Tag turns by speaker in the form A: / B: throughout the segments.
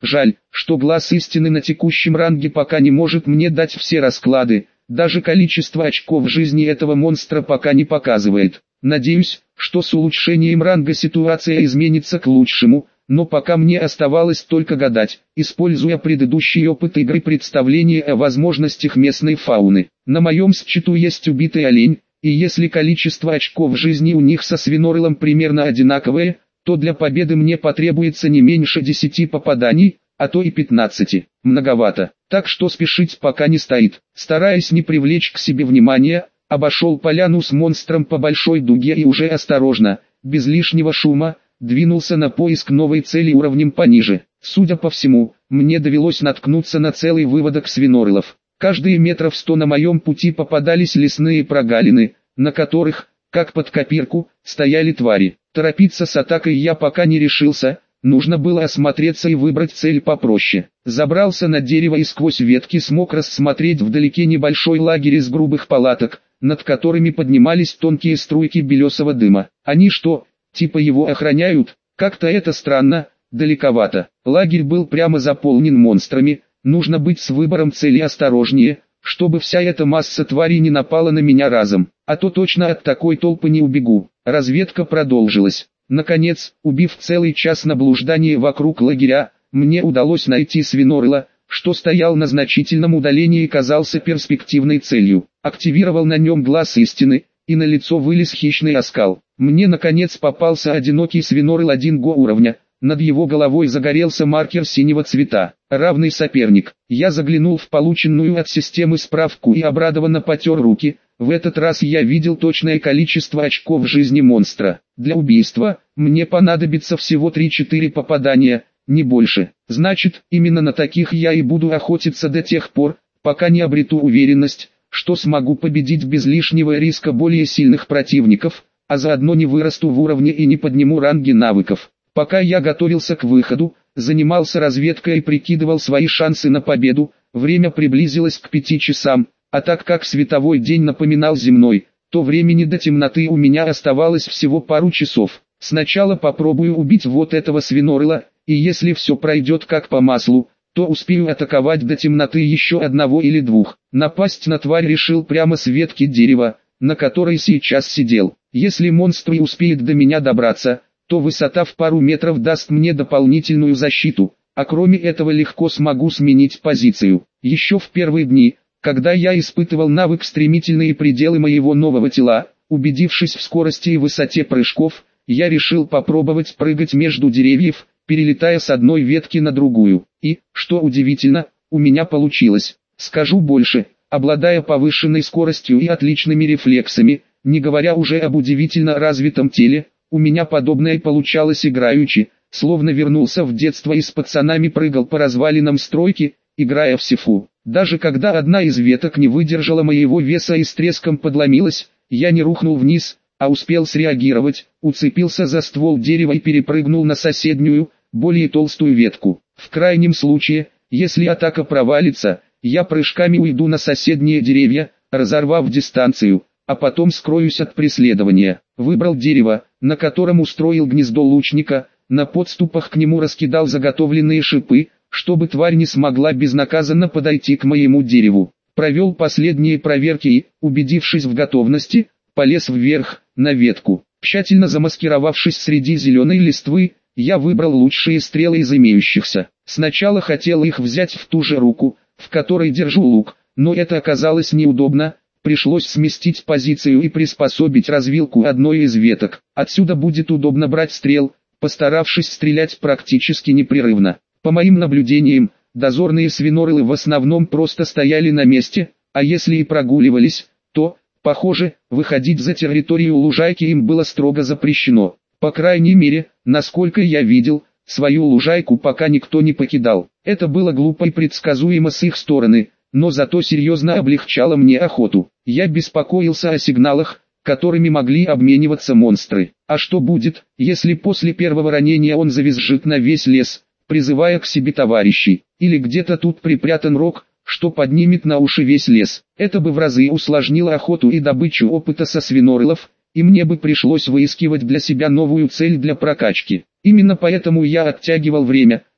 A: Жаль, что глаз истины на текущем ранге пока не может мне дать все расклады, даже количество очков жизни этого монстра пока не показывает. Надеюсь, что с улучшением ранга ситуация изменится к лучшему, но пока мне оставалось только гадать, используя предыдущий опыт игры представления о возможностях местной фауны. На моем счету есть убитый олень, и если количество очков жизни у них со свинорылом примерно одинаковое, то для победы мне потребуется не меньше 10 попаданий, а то и 15. Многовато, так что спешить пока не стоит. Стараясь не привлечь к себе внимания, обошел поляну с монстром по большой дуге и уже осторожно, без лишнего шума, двинулся на поиск новой цели уровнем пониже. Судя по всему, мне довелось наткнуться на целый выводок свинорылов. Каждые метров 100 на моем пути попадались лесные прогалины, на которых, как под копирку, стояли твари. Торопиться с атакой я пока не решился, нужно было осмотреться и выбрать цель попроще. Забрался на дерево и сквозь ветки смог рассмотреть вдалеке небольшой лагерь из грубых палаток, над которыми поднимались тонкие струйки белесого дыма. Они что, типа его охраняют? Как-то это странно, далековато. Лагерь был прямо заполнен монстрами, нужно быть с выбором цели осторожнее, чтобы вся эта масса тварей не напала на меня разом, а то точно от такой толпы не убегу. Разведка продолжилась. Наконец, убив целый час на блуждании вокруг лагеря, мне удалось найти свинорыла, что стоял на значительном удалении и казался перспективной целью. Активировал на нем глаз истины, и на лицо вылез хищный оскал. Мне наконец попался одинокий свинорыл 1 уровня. Над его головой загорелся маркер синего цвета, равный соперник. Я заглянул в полученную от системы справку и обрадованно потер руки. В этот раз я видел точное количество очков жизни монстра. Для убийства мне понадобится всего 3-4 попадания, не больше. Значит, именно на таких я и буду охотиться до тех пор, пока не обрету уверенность, что смогу победить без лишнего риска более сильных противников, а заодно не вырасту в уровне и не подниму ранги навыков. Пока я готовился к выходу, занимался разведкой и прикидывал свои шансы на победу, время приблизилось к 5 часам, а так как световой день напоминал земной, то времени до темноты у меня оставалось всего пару часов. Сначала попробую убить вот этого свинорыла, и если все пройдет как по маслу, то успею атаковать до темноты еще 1 или 2. Напасть на тварь решил прямо с ветки дерева, на которой сейчас сидел. Если монстр и успеет до меня добраться, то высота в пару метров даст мне дополнительную защиту, а кроме этого легко смогу сменить позицию. Еще в первые дни, когда я испытывал навык стремительные пределы моего нового тела, убедившись в скорости и высоте прыжков, я решил попробовать прыгать между деревьев, перелетая с одной ветки на другую. И, что удивительно, у меня получилось. Скажу больше, обладая повышенной скоростью и отличными рефлексами, не говоря уже об удивительно развитом теле, у меня подобное получалось играючи, словно вернулся в детство и с пацанами прыгал по развалинам стройки, играя в сифу. Даже когда одна из веток не выдержала моего веса и с треском подломилась, я не рухнул вниз, а успел среагировать, уцепился за ствол дерева и перепрыгнул на соседнюю, более толстую ветку. В крайнем случае, если атака провалится, я прыжками уйду на соседние деревья, разорвав дистанцию, а потом скроюсь от преследования. Выбрал дерево, на котором устроил гнездо лучника, на подступах к нему раскидал заготовленные шипы, чтобы тварь не смогла безнаказанно подойти к моему дереву. Провел последние проверки и, убедившись в готовности, полез вверх, на ветку. Тщательно замаскировавшись среди зеленой листвы, я выбрал лучшие стрелы из имеющихся. Сначала хотел их взять в ту же руку, в которой держу лук, но это оказалось неудобно. Пришлось сместить позицию и приспособить развилку одной из веток. Отсюда будет удобно брать стрел, постаравшись стрелять практически непрерывно. По моим наблюдениям, дозорные свинорылы в основном просто стояли на месте, а если и прогуливались, то, похоже, выходить за территорию лужайки им было строго запрещено. По крайней мере, насколько я видел, свою лужайку пока никто не покидал. Это было глупо и предсказуемо с их стороны, но зато серьезно облегчало мне охоту. Я беспокоился о сигналах, которыми могли обмениваться монстры. А что будет, если после первого ранения он завизжит на весь лес, призывая к себе товарищей? Или где-то тут припрятан рог, что поднимет на уши весь лес? Это бы в разы усложнило охоту и добычу опыта со свинорылов, и мне бы пришлось выискивать для себя новую цель для прокачки. Именно поэтому я оттягивал время,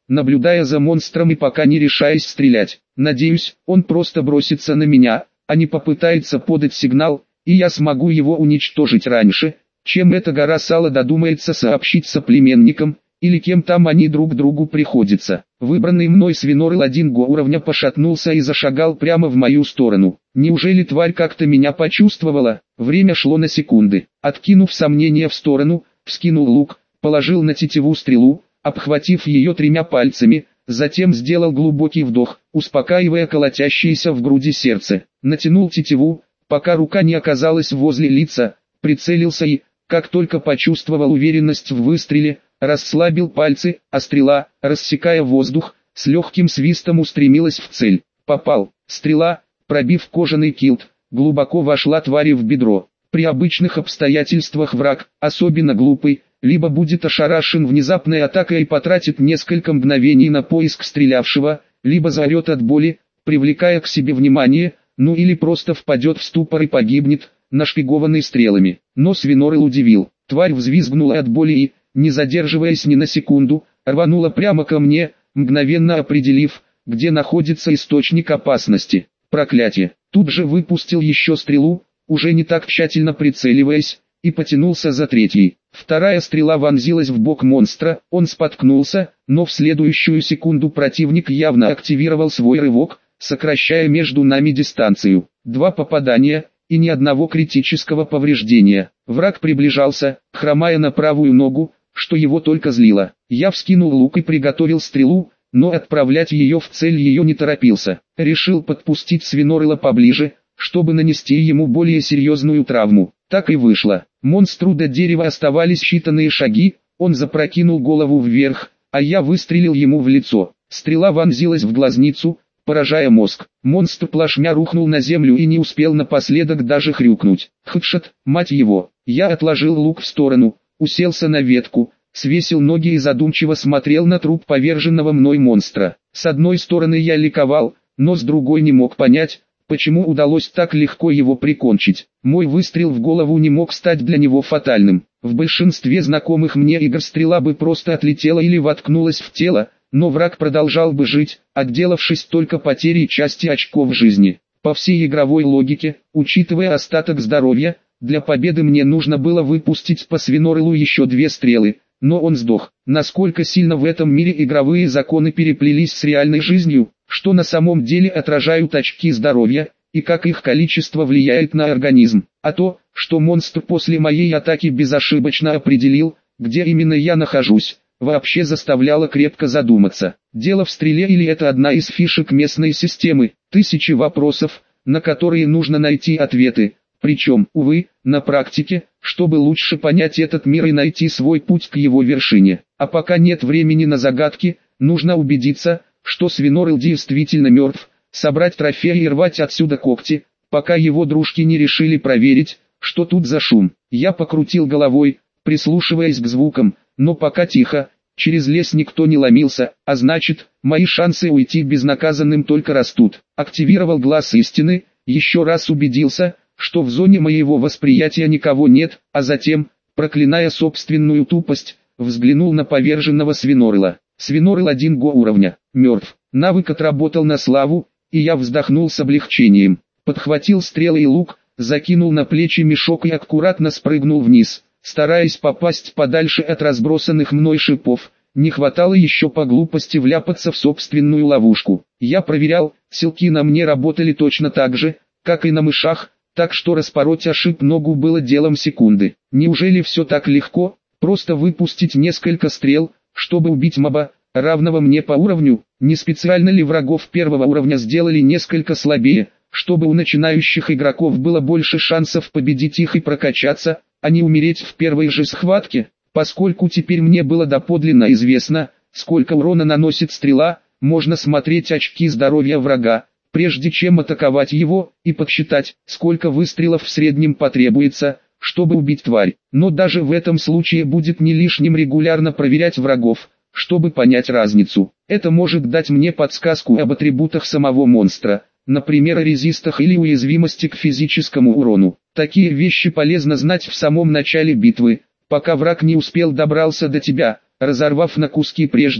A: наблюдая за монстром и пока не решаясь стрелять. Надеюсь, он просто бросится на меня, а не попытается подать сигнал, и я смогу его уничтожить раньше, чем эта гора сала додумается сообщить соплеменникам, или кем там они друг другу приходятся. Выбранный мной свинорыл 1 уровня пошатнулся и зашагал прямо в мою сторону. Неужели тварь как-то меня почувствовала? Время шло на секунды. Откинув сомнения в сторону, вскинул лук, положил на тетиву стрелу, обхватив ее 3 пальцами, затем сделал глубокий вдох, успокаивая колотящееся в груди сердце. Натянул тетиву, пока рука не оказалась возле лица, прицелился и, как только почувствовал уверенность в выстреле, расслабил пальцы, а стрела, рассекая воздух, с легким свистом устремилась в цель. Попал. Стрела, пробив кожаный килт, глубоко вошла твари в бедро. При обычных обстоятельствах враг, особенно глупый, либо будет ошарашен внезапной атакой и потратит несколько мгновений на поиск стрелявшего, либо заорет от боли, привлекая к себе внимание, ну или просто впадет в ступор и погибнет, нашпигованный стрелами. Но свинорыл удивил. Тварь взвизгнула от боли и, не задерживаясь ни на секунду, рванула прямо ко мне, мгновенно определив, где находится источник опасности. Проклятие! Тут же выпустил еще стрелу, уже не так тщательно прицеливаясь, и потянулся за 3-й. Вторая стрела вонзилась в бок монстра, он споткнулся, но в следующую секунду противник явно активировал свой рывок, сокращая между нами дистанцию. 2 попадания, и ни одного критического повреждения. Враг приближался, хромая на правую ногу, что его только злило. Я вскинул лук и приготовил стрелу, но отправлять ее в цель ее не торопился. Решил подпустить свинорыла поближе, чтобы нанести ему более серьезную травму. Так и вышло. Монстру до дерева оставались считанные шаги, он запрокинул голову вверх, а я выстрелил ему в лицо. Стрела вонзилась в глазницу, поражая мозг. Монстр плашмя рухнул на землю и не успел напоследок даже хрюкнуть. Хедшот, мать его. Я отложил лук в сторону, уселся на ветку, свесил ноги и задумчиво смотрел на труп поверженного мной монстра. С одной стороны я ликовал, но с другой не мог понять, почему удалось так легко его прикончить. Мой выстрел в голову не мог стать для него фатальным. В большинстве знакомых мне игр стрела бы просто отлетела или воткнулась в тело, но враг продолжал бы жить, отделавшись только потерей части очков жизни. По всей игровой логике, учитывая остаток здоровья, для победы мне нужно было выпустить по свинорылу еще 2 стрелы, но он сдох. Насколько сильно в этом мире игровые законы переплелись с реальной жизнью, что на самом деле отражают очки здоровья, и как их количество влияет на организм. А то, что монстр после моей атаки безошибочно определил, где именно я нахожусь, вообще заставляло крепко задуматься. Дело в стреле или это одна из фишек местной системы? Тысячи вопросов, на которые нужно найти ответы. Причем, увы, на практике, чтобы лучше понять этот мир и найти свой путь к его вершине. А пока нет времени на загадки, нужно убедиться, что свинорыл действительно мертв, собрать трофеи и рвать отсюда когти, пока его дружки не решили проверить, что тут за шум. Я покрутил головой, прислушиваясь к звукам, но пока тихо, через лес никто не ломился, а значит, мои шансы уйти безнаказанным только растут. Активировал глаз истины, еще раз убедился, что в зоне моего восприятия никого нет, а затем, проклиная собственную тупость, взглянул на поверженного свинорыла. Свинорыл 1 уровня, мертв. Навык отработал на славу, и я вздохнул с облегчением. Подхватил стрелы и лук, закинул на плечи мешок и аккуратно спрыгнул вниз, стараясь попасть подальше от разбросанных мной шипов. Не хватало еще по глупости вляпаться в собственную ловушку. Я проверял, силки на мне работали точно так же, как и на мышах, так что распороть о шип ногу было делом секунды. Неужели все так легко, просто выпустить несколько стрел, чтобы убить моба, равного мне по уровню? Не специально ли врагов 1-го уровня сделали несколько слабее, чтобы у начинающих игроков было больше шансов победить их и прокачаться, а не умереть в первой же схватке? Поскольку теперь мне было доподлинно известно, сколько урона наносит стрела, можно смотреть очки здоровья врага, прежде чем атаковать его, и подсчитать, сколько выстрелов в среднем потребуется, чтобы убить тварь. Но даже в этом случае будет не лишним регулярно проверять врагов, чтобы понять разницу. Это может дать мне подсказку об атрибутах самого монстра, например о резистах или уязвимости к физическому урону. Такие вещи полезно знать в самом начале битвы, пока враг не успел добраться до тебя, разорвав на куски прежде,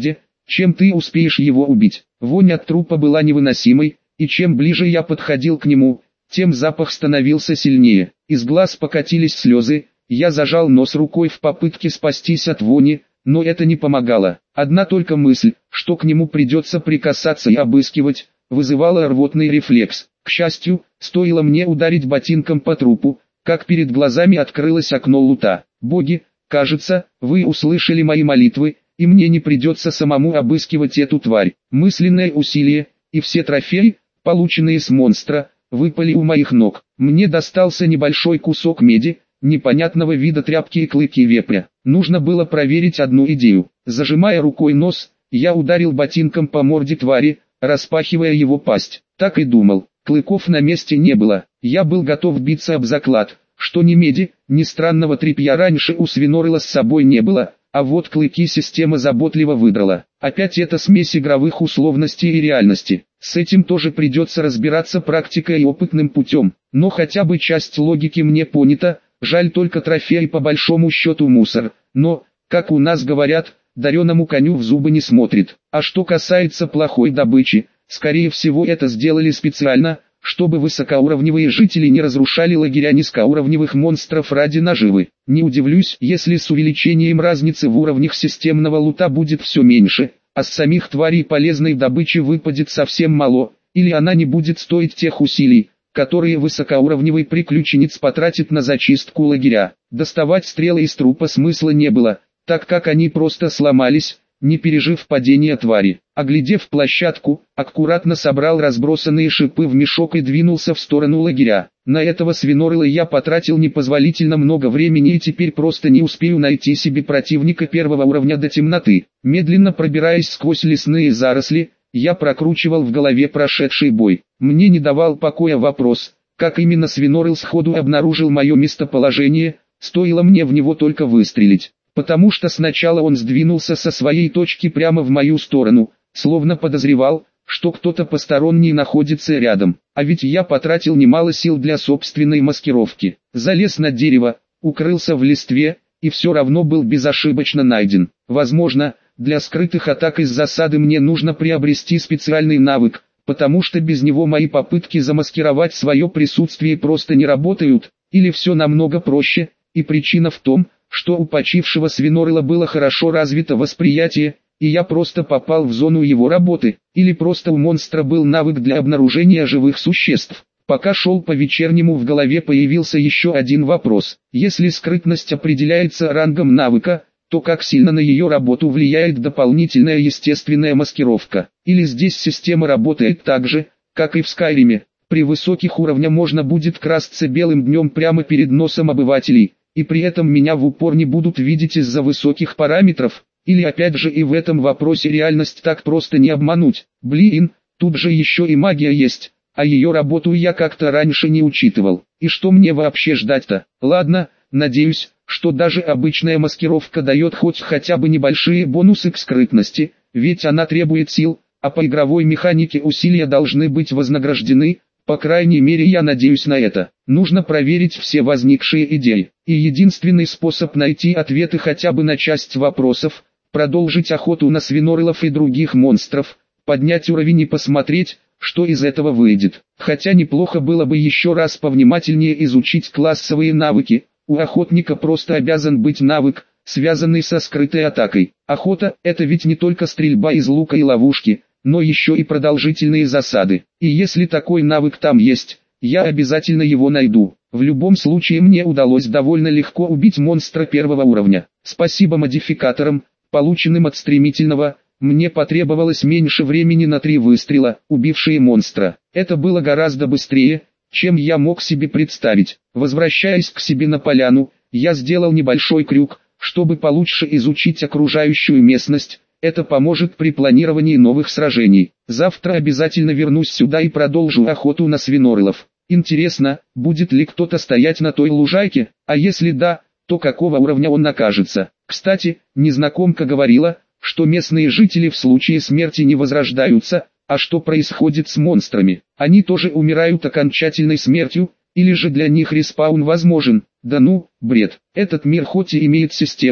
A: чем ты успеешь его убить. Вонь от трупа была невыносимой, и чем ближе я подходил к нему, тем запах становился сильнее. Из глаз покатились слезы, я зажал нос рукой в попытке спастись от вони, но это не помогало. Одна только мысль, что к нему придется прикасаться и обыскивать, вызывала рвотный рефлекс. К счастью, стоило мне ударить ботинком по трупу, как перед глазами открылось окно лута. Боги, кажется, вы услышали мои молитвы, и мне не придется самому обыскивать эту тварь. Мысленное усилие, и все трофеи, полученные с монстра, выпали у моих ног. Мне достался небольшой кусок меди, непонятного вида тряпки и клыки вепря. Нужно было проверить одну идею. Зажимая рукой нос, я ударил ботинком по морде твари, распахивая его пасть. Так и думал. Клыков на месте не было. Я был готов биться об заклад, что ни меди, ни странного тряпья раньше у свинорыла с собой не было, а вот клыки система заботливо выдрала. Опять эта смесь игровых условностей и реальности. С этим тоже придется разбираться практикой и опытным путем. Но хотя бы часть логики мне понята, жаль только трофей по большому счету мусор. Но, как у нас говорят, дареному коню в зубы не смотрит. А что касается плохой добычи, скорее всего это сделали специально, чтобы высокоуровневые жители не разрушали лагеря низкоуровневых монстров ради наживы. Не удивлюсь, если с увеличением разницы в уровнях системного лута будет все меньше, а с самих тварей полезной добычи выпадет совсем мало, или она не будет стоить тех усилий, которые высокоуровневый приключенец потратит на зачистку лагеря. Доставать стрелы из трупа смысла не было, так как они просто сломались, не пережив падение твари. Оглядев площадку, аккуратно собрал разбросанные шипы в мешок и двинулся в сторону лагеря. На этого свинорыла я потратил непозволительно много времени и теперь просто не успею найти себе противника первого уровня до темноты. Медленно пробираясь сквозь лесные заросли, я прокручивал в голове прошедший бой. Мне не давал покоя вопрос, как именно свинорыл сходу обнаружил мое местоположение, стоило мне в него только выстрелить. Потому что сначала он сдвинулся со своей точки прямо в мою сторону, словно подозревал, что кто-то посторонний находится рядом. А ведь я потратил немало сил для собственной маскировки. Залез на дерево, укрылся в листве, и все равно был безошибочно найден. Возможно, для скрытых атак из засады мне нужно приобрести специальный навык, потому что без него мои попытки замаскировать свое присутствие просто не работают, или все намного проще, и причина в том, что у почившего свинорыла было хорошо развито восприятие, и я просто попал в зону его работы, или просто у монстра был навык для обнаружения живых существ. Пока шел по вечернему, в голове появился еще один вопрос. Если скрытность определяется рангом навыка, то как сильно на ее работу влияет дополнительная естественная маскировка? Или здесь система работает так же, как и в Скайриме? При высоких уровнях можно будет красться белым днем прямо перед носом обывателей, и при этом меня в упор не будут видеть из-за высоких параметров, или опять же и в этом вопросе реальность так просто не обмануть. Блин, тут же еще и магия есть, а ее работу я как-то раньше не учитывал. И что мне вообще ждать-то? Ладно, надеюсь, что даже обычная маскировка дает хотя бы небольшие бонусы к скрытности, ведь она требует сил, а по игровой механике усилия должны быть вознаграждены. По крайней мере я надеюсь на это. Нужно проверить все возникшие идеи. И единственный способ найти ответы хотя бы на часть вопросов, продолжить охоту на свинорылов и других монстров, поднять уровень и посмотреть, что из этого выйдет. Хотя неплохо было бы еще раз повнимательнее изучить классовые навыки. У охотника просто обязан быть навык, связанный со скрытой атакой. Охота – это ведь не только стрельба из лука и ловушки, но еще и продолжительные засады. И если такой навык там есть, я обязательно его найду. В любом случае мне удалось довольно легко убить монстра первого уровня. Спасибо модификаторам, полученным от стремительного, мне потребовалось меньше времени на 3 выстрела, убившие монстра. Это было гораздо быстрее, чем я мог себе представить. Возвращаясь к себе на поляну, я сделал небольшой крюк, чтобы получше изучить окружающую местность. Это поможет при планировании новых сражений. Завтра обязательно вернусь сюда и продолжу охоту на свинорылов. Интересно, будет ли кто-то стоять на той лужайке, а если да, то какого уровня он окажется. Кстати, незнакомка говорила, что местные жители в случае смерти не возрождаются, а что происходит с монстрами? Они тоже умирают окончательной смертью, или же для них респаун возможен? Да ну, бред. Этот мир хоть и имеет систему,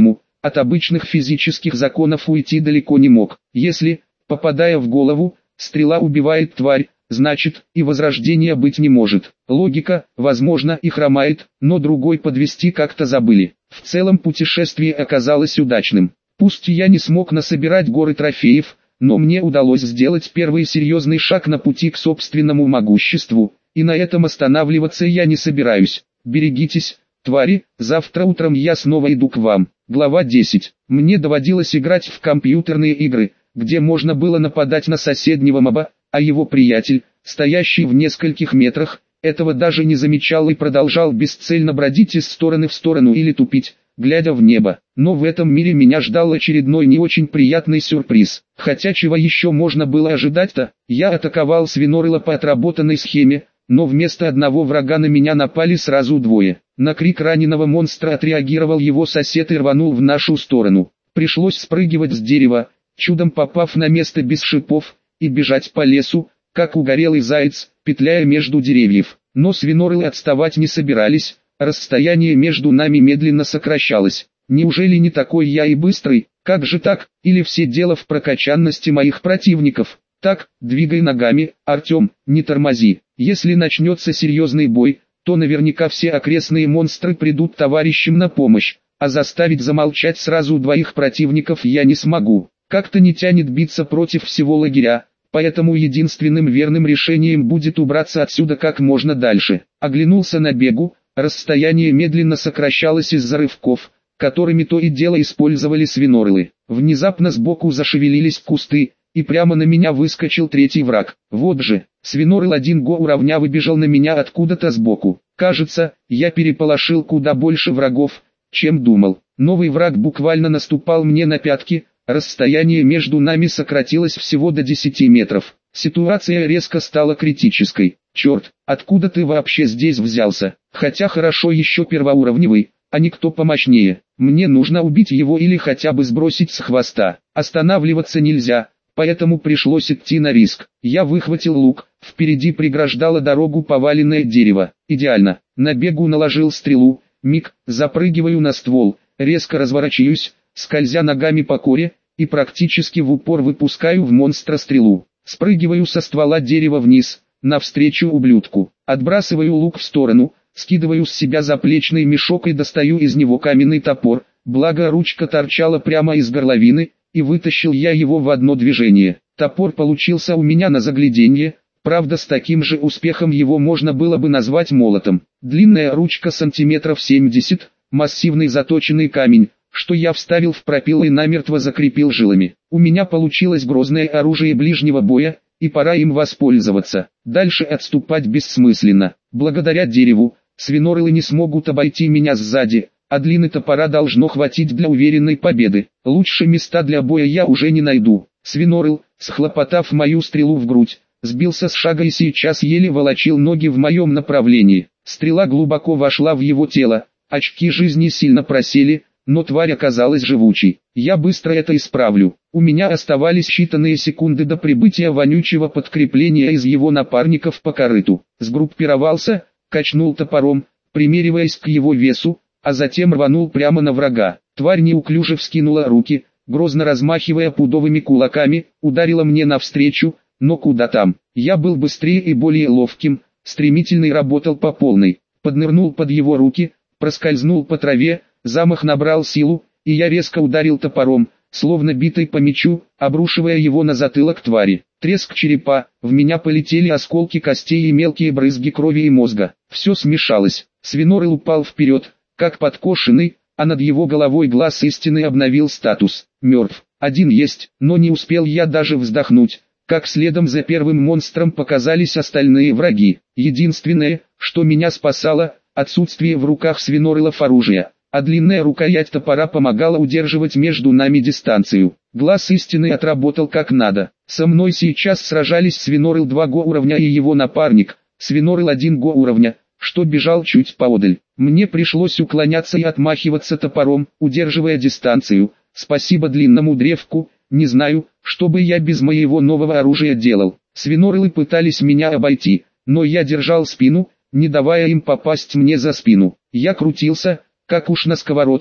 A: от обычных физических законов уйти далеко не мог. Если, попадая в голову, стрела убивает тварь, значит, и возрождения быть не может. Логика, возможно, и хромает, но другой подвести как-то забыли. В целом путешествие оказалось удачным. Пусть я не смог насобирать горы трофеев, но мне удалось сделать первый серьезный шаг на пути к собственному могуществу, и на этом останавливаться я не собираюсь. Берегитесь, твари, завтра утром я снова иду к вам. Глава 10. Мне доводилось играть в компьютерные игры, где можно было нападать на соседнего моба, а его приятель, стоящий в нескольких метрах, этого даже не замечал и продолжал бесцельно бродить из стороны в сторону или тупить, глядя в небо. Но в этом мире меня ждал очередной не очень приятный сюрприз. Хотя чего еще можно было ожидать-то? Я атаковал свинорыла по отработанной схеме, но вместо одного врага на меня напали сразу двое. На крик раненого монстра отреагировал его сосед и рванул в нашу сторону. Пришлось спрыгивать с дерева, чудом попав на место без шипов, и бежать по лесу, как угорелый заяц, петляя между деревьев. Но свинорылы отставать не собирались, расстояние между нами медленно сокращалось. Неужели не такой я и быстрый? Как же так? Или все дело в прокачанности моих противников? Так, двигай ногами, Артем, не тормози. Если начнется серьезный бой, то наверняка все окрестные монстры придут товарищам на помощь, а заставить замолчать сразу двоих противников я не смогу. Как-то не тянет биться против всего лагеря, поэтому единственным верным решением будет убраться отсюда как можно дальше. Оглянулся на бегу, расстояние медленно сокращалось из-за рывков, которыми то и дело использовали свинорылы. Внезапно сбоку зашевелились кусты, и прямо на меня выскочил третий враг. Вот же, свинорыл 1 уровня выбежал на меня откуда-то сбоку. Кажется, я переполошил куда больше врагов, чем думал. Новый враг буквально наступал мне на пятки, расстояние между нами сократилось всего до 10 метров. Ситуация резко стала критической. Черт, откуда ты вообще здесь взялся? Хотя хорошо еще первоуровневый, а никто помощнее. Мне нужно убить его или хотя бы сбросить с хвоста. Останавливаться нельзя, поэтому пришлось идти на риск. Я выхватил лук, впереди преграждало дорогу поваленное дерево. Идеально. На бегу наложил стрелу, миг, запрыгиваю на ствол, резко разворачиваюсь, скользя ногами по коре, и практически в упор выпускаю в монстра стрелу. Спрыгиваю со ствола дерева вниз, навстречу ублюдку. Отбрасываю лук в сторону, скидываю с себя заплечный мешок и достаю из него каменный топор, благо ручка торчала прямо из горловины, и вытащил я его в одно движение. Топор получился у меня на загляденье, правда с таким же успехом его можно было бы назвать молотом. Длинная ручка сантиметров 70, массивный заточенный камень, что я вставил в пропил и намертво закрепил жилами. У меня получилось грозное оружие ближнего боя, и пора им воспользоваться. Дальше отступать бессмысленно. Благодаря дереву, свинорылы не смогут обойти меня сзади, а длины топора должно хватить для уверенной победы. Лучше места для боя я уже не найду. Свинорыл, схлопотав мою стрелу в грудь, сбился с шага и сейчас еле волочил ноги в моем направлении. Стрела глубоко вошла в его тело, очки жизни сильно просели, но тварь оказалась живучей. Я быстро это исправлю. У меня оставались считанные секунды до прибытия вонючего подкрепления из его напарников по корыту. Сгруппировался, качнул топором, примериваясь к его весу, а затем рванул прямо на врага. Тварь неуклюже вскинула руки, грозно размахивая пудовыми кулаками, ударила мне навстречу, но куда там. Я был быстрее и более ловким, стремительный работал по полной. Поднырнул под его руки, проскользнул по траве, замах набрал силу, и я резко ударил топором, словно битый по мячу, обрушивая его на затылок твари. Треск черепа, в меня полетели осколки костей и мелкие брызги крови и мозга. Все смешалось. Свинорыл упал вперед, как подкошенный, а над его головой глаз истины обновил статус. Мертв. Один есть, но не успел я даже вздохнуть, как следом за первым монстром показались остальные враги. Единственное, что меня спасало, отсутствие в руках свинорылов оружия, а длинная рукоять топора помогала удерживать между нами дистанцию. Глаз истины отработал как надо. Со мной сейчас сражались свинорыл 2 уровня и его напарник, свинорыл 1 уровня, что бежал чуть поодаль. Мне пришлось уклоняться и отмахиваться топором, удерживая дистанцию. Спасибо длинному древку, не знаю, что бы я без моего нового оружия делал. Свинорылы пытались меня обойти, но я держал спину, не давая им попасть мне за спину. Я крутился, как уж на сковородке,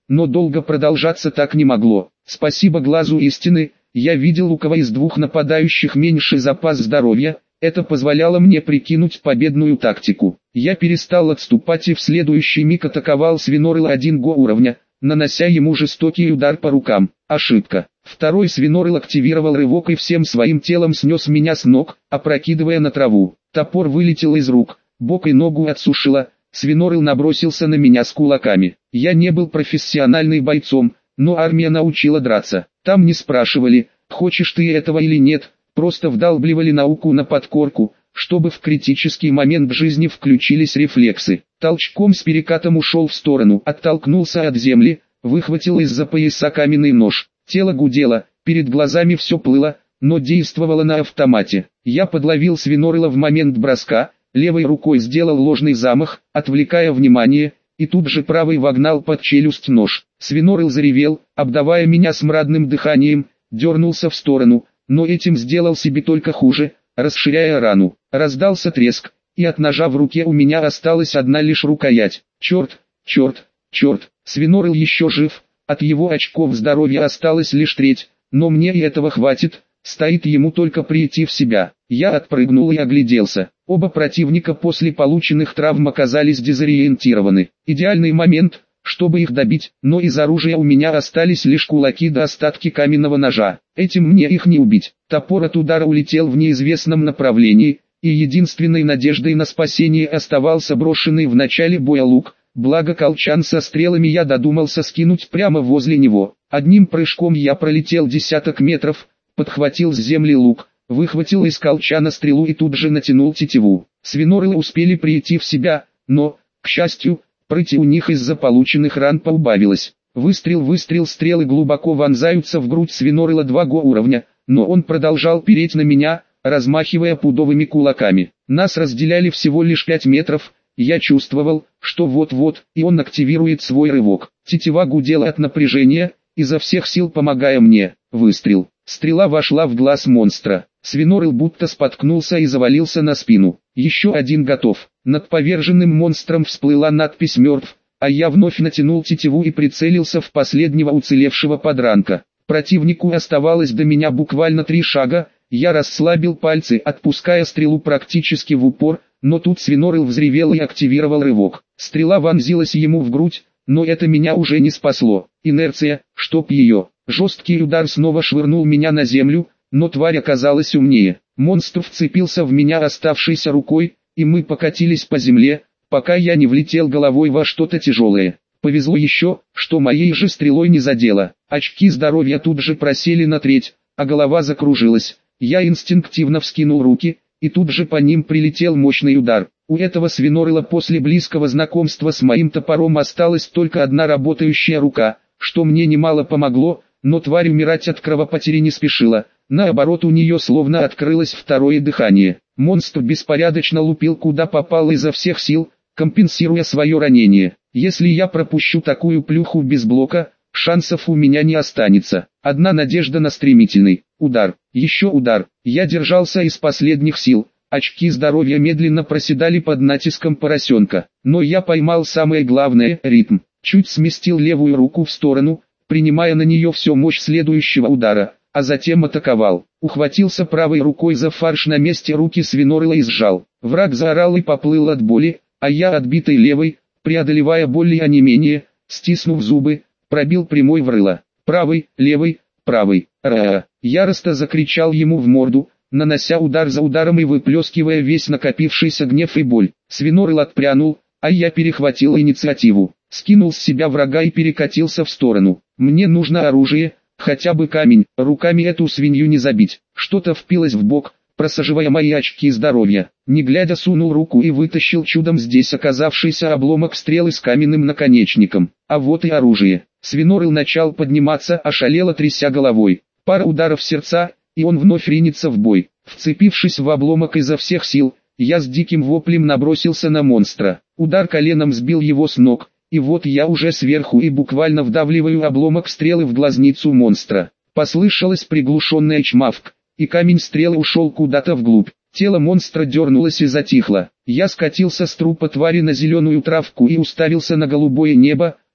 A: но долго продолжаться так не могло. Спасибо глазу истины, я видел, у кого из двух нападающих меньший запас здоровья. Это позволяло мне прикинуть победную тактику. Я перестал отступать и в следующий миг атаковал свинорыла 1 уровня, нанося ему жестокий удар по рукам. Ошибка. Второй свинорыл активировал рывок и всем своим телом снес меня с ног, опрокидывая на траву. Топор вылетел из рук, бок и ногу отсушило. Свинорыл набросился на меня с кулаками. Я не был профессиональным бойцом, но армия научила драться. Там не спрашивали, хочешь ты этого или нет. Просто вдалбливали науку на подкорку, чтобы в критический момент в жизни включились рефлексы. Толчком с перекатом ушел в сторону, оттолкнулся от земли, выхватил из-за пояса каменный нож. Тело гудело, перед глазами все плыло, но действовало на автомате. Я подловил свинорыла в момент броска, левой рукой сделал ложный замах, отвлекая внимание, и тут же правой вогнал под челюсть нож. Свинорыл заревел, обдавая меня смрадным дыханием, дернулся в сторону, но этим сделал себе только хуже, расширяя рану. Раздался треск, и от ножа в руке у меня осталась одна лишь рукоять. Черт, черт, черт, свинорыл еще жив, от его очков здоровья осталась лишь треть, но мне и этого хватит, стоит ему только прийти в себя. Я отпрыгнул и огляделся. Оба противника после полученных травм оказались дезориентированы. Идеальный момент, чтобы их добить, но из оружия у меня остались лишь кулаки да остатки каменного ножа. Этим мне их не убить. Топор от удара улетел в неизвестном направлении, и единственной надеждой на спасение оставался брошенный в начале боя лук, благо колчан со стрелами я додумался скинуть прямо возле него. Одним прыжком я пролетел десяток метров, подхватил с земли лук, выхватил из колчана стрелу и тут же натянул тетиву. Свинорылы успели прийти в себя, но, к счастью, прыти у них из-за полученных ран поубавилось. Выстрел, стрелы глубоко вонзаются в грудь свинорыла 2 уровня, но он продолжал переть на меня, размахивая пудовыми кулаками. Нас разделяли всего лишь 5 метров, я чувствовал, что вот-вот, и он активирует свой рывок. Тетива гудела от напряжения, изо всех сил помогая мне. Выстрел. Стрела вошла в глаз монстра. Свинорыл будто споткнулся и завалился на спину. Еще один готов. Над поверженным монстром всплыла надпись «Мертв», а я вновь натянул тетиву и прицелился в последнего уцелевшего подранка. Противнику оставалось до меня буквально 3 шага, я расслабил пальцы, отпуская стрелу практически в упор, но тут свинорыл взревел и активировал рывок. Стрела вонзилась ему в грудь, но это меня уже не спасло. Инерция, чтоб ее. Жесткий удар снова швырнул меня на землю, но тварь оказалась умнее. Монстр вцепился в меня оставшейся рукой, и мы покатились по земле, пока я не влетел головой во что-то тяжелое. Повезло еще, что моей же стрелой не задело. Очки здоровья тут же просели на треть, а голова закружилась. Я инстинктивно вскинул руки, и тут же по ним прилетел мощный удар. У этого свинорыла после близкого знакомства с моим топором осталась только одна работающая рука, что мне немало помогло, но тварь умирать от кровопотери не спешила. Наоборот, у нее словно открылось второе дыхание. Монстр беспорядочно лупил куда попало изо всех сил, компенсируя свое ранение. Если я пропущу такую плюху без блока, шансов у меня не останется. Одна надежда на стремительный удар. Еще удар. Я держался из последних сил. Очки здоровья медленно проседали под натиском поросенка. Но я поймал самое главное – ритм. Чуть сместил левую руку в сторону, принимая на нее всю мощь следующего удара, а затем атаковал. Ухватился правой рукой за фарш на месте руки свинорыла и сжал. Враг заорал и поплыл от боли, а я отбитой левой, преодолевая боль и онемение, стиснув зубы, пробил прямой в рыло. Правый, левый, правый. Ра! Яростно закричал ему в морду, нанося удар за ударом и выплескивая весь накопившийся гнев и боль. Свинорыл отпрянул, а я перехватил инициативу. Скинул с себя врага и перекатился в сторону. Мне нужно оружие, хотя бы камень, руками эту свинью не забить. Что-то впилось в бок, просаживая мои очки здоровья. Не глядя сунул руку и вытащил чудом здесь оказавшийся обломок стрелы с каменным наконечником. А вот и оружие. Свинорыл начал подниматься, ошалело тряся головой. Пара ударов сердца, и он вновь ринется в бой. Вцепившись в обломок изо всех сил, я с диким воплем набросился на монстра. Удар коленом сбил его с ног, и вот я уже сверху и буквально вдавливаю обломок стрелы в глазницу монстра. Послышалось приглушенное чмавк, и камень стрелы ушел куда-то вглубь. Тело монстра дернулось и затихло. Я скатился с трупа твари на зеленую травку и уставился на голубое небо,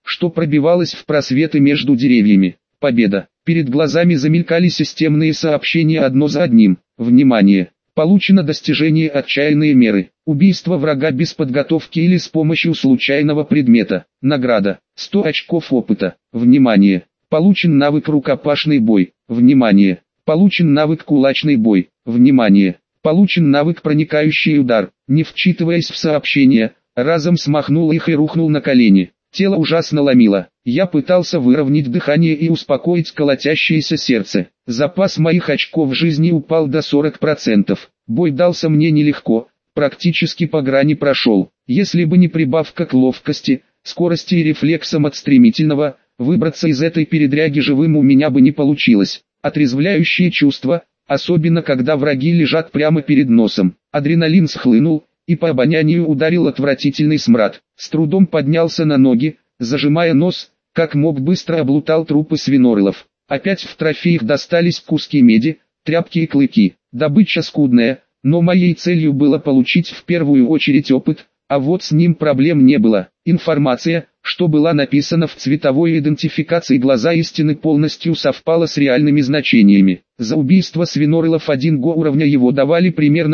A: что пробивалось в просветы между деревьями. Победа. Перед глазами замелькали системные сообщения одно за одним. Внимание! Получено достижение «Отчаянные меры». Убийство врага без подготовки или с помощью случайного предмета. Награда. 100 очков опыта. Внимание! Получен навык «Рукопашный бой». Внимание! Получен навык «Кулачный бой». Внимание! Получен навык «Проникающий удар». Не вчитываясь в сообщения, разом смахнул их и рухнул на колени. Тело ужасно ломило. Я пытался выровнять дыхание и успокоить колотящееся сердце. Запас моих очков жизни упал до 40%. Бой дался мне нелегко, практически по грани прошел. Если бы не прибавка к ловкости, скорости и рефлексам от стремительного, выбраться из этой передряги живым у меня бы не получилось. Отрезвляющее чувство, особенно когда враги лежат прямо перед носом. Адреналин схлынул, и по обонянию ударил отвратительный смрад. С трудом поднялся на ноги, зажимая нос, как мог быстро облутал трупы свинорылов. Опять в трофеях достались куски меди, тряпки и клыки. Добыча скудная, но моей целью было получить в первую очередь опыт, а вот с ним проблем не было. Информация, что была написана в цветовой идентификации глаза истины, полностью совпала с реальными значениями. За убийство свинорылов 1 го уровня его давали примерно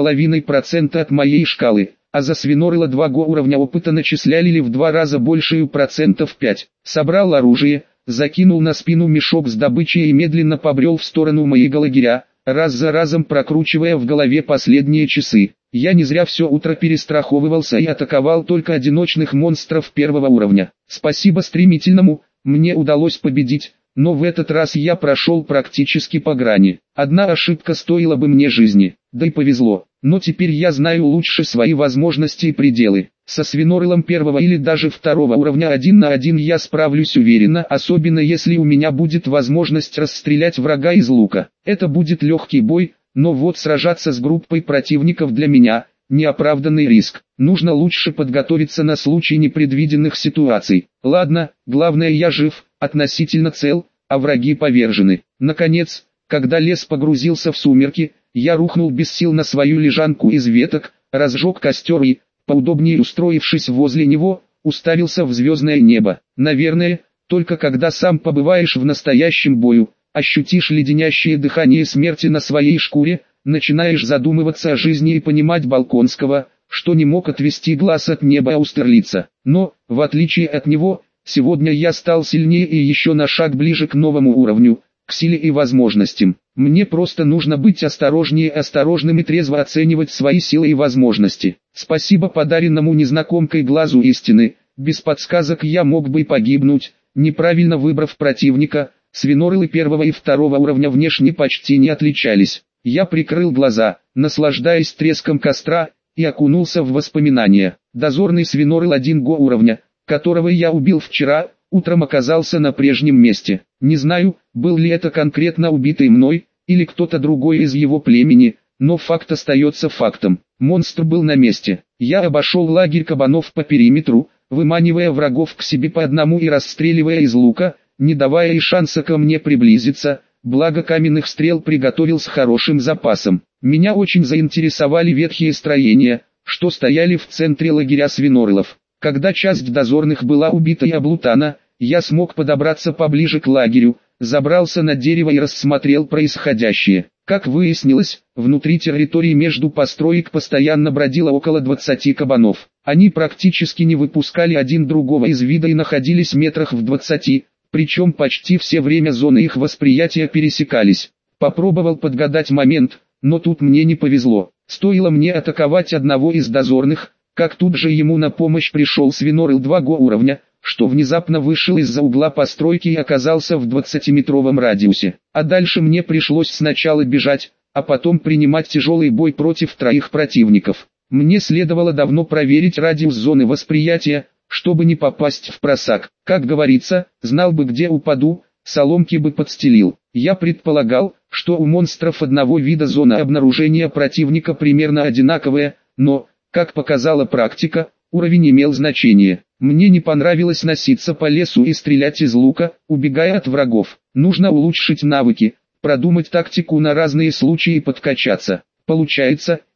A: 2,5% от моей шкалы, а за свинорыла 2 го уровня опыта начисляли в 2 раза большую, процентов 5. Собрал оружие, закинул на спину мешок с добычей и медленно побрел в сторону моего лагеря, раз за разом прокручивая в голове последние часы. Я не зря все утро перестраховывался и атаковал только одиночных монстров 1 уровня. Спасибо стремительному, мне удалось победить, но в этот раз я прошел практически по грани. Одна ошибка стоила бы мне жизни, да и повезло. Но теперь я знаю лучше свои возможности и пределы. Со свинорылом 1 или даже 2 уровня 1 на 1 я справлюсь уверенно, особенно если у меня будет возможность расстрелять врага из лука. Это будет легкий бой, но вот сражаться с группой противников для меня – неоправданный риск. Нужно лучше подготовиться на случай непредвиденных ситуаций. Ладно, главное, я жив, относительно цел, а враги повержены. Наконец, когда лес погрузился в сумерки, я рухнул без сил на свою лежанку из веток, разжег костер и, поудобнее устроившись возле него, уставился в звездное небо. Наверное, только когда сам побываешь в настоящем бою, ощутишь леденящее дыхание смерти на своей шкуре, начинаешь задумываться о жизни и понимать Болконского, что не мог отвести глаз от неба Аустерлица. Но, в отличие от него, сегодня я стал сильнее и еще на шаг ближе к новому уровню, к силе и возможностям. Мне просто нужно быть осторожным и трезво оценивать свои силы и возможности. Спасибо подаренному незнакомкой глазу истины, без подсказок я мог бы и погибнуть, неправильно выбрав противника. Свинорылы 1 и 2 уровня внешне почти не отличались. Я прикрыл глаза, наслаждаясь треском костра, и окунулся в воспоминания. Дозорный свинорыл 1 го уровня, которого я убил вчера, утром оказался на прежнем месте. Не знаю, был ли это конкретно убитый мной, или кто-то другой из его племени, но факт остается фактом. Монстр был на месте. Я обошел лагерь кабанов по периметру, выманивая врагов к себе по одному и расстреливая из лука, не давая и шанса ко мне приблизиться, благо каменных стрел приготовил с хорошим запасом. Меня очень заинтересовали ветхие строения, что стояли в центре лагеря свинорылов. Когда часть дозорных была убита и облутана, я смог подобраться поближе к лагерю, забрался на дерево и рассмотрел происходящее. Как выяснилось, внутри территории между построек постоянно бродило около 20 кабанов. Они практически не выпускали один другого из вида и находились метрах в 20, причем почти все время зоны их восприятия пересекались. Попробовал подгадать момент, но тут мне не повезло. Стоило мне атаковать одного из дозорных, как тут же ему на помощь пришел свинорыл 2 го уровня, что внезапно вышел из-за угла постройки и оказался в 20-метровом радиусе. А дальше мне пришлось сначала бежать, а потом принимать тяжелый бой против 3 противников. Мне следовало давно проверить радиус зоны восприятия, чтобы не попасть в просак. Как говорится, знал бы, где упаду, соломки бы подстелил. Я предполагал, что у монстров одного вида зона обнаружения противника примерно одинаковая, но, как показала практика, уровень имел значение. Мне не понравилось носиться по лесу и стрелять из лука, убегая от врагов. Нужно улучшить навыки, продумать тактику на разные случаи и подкачаться. Получается,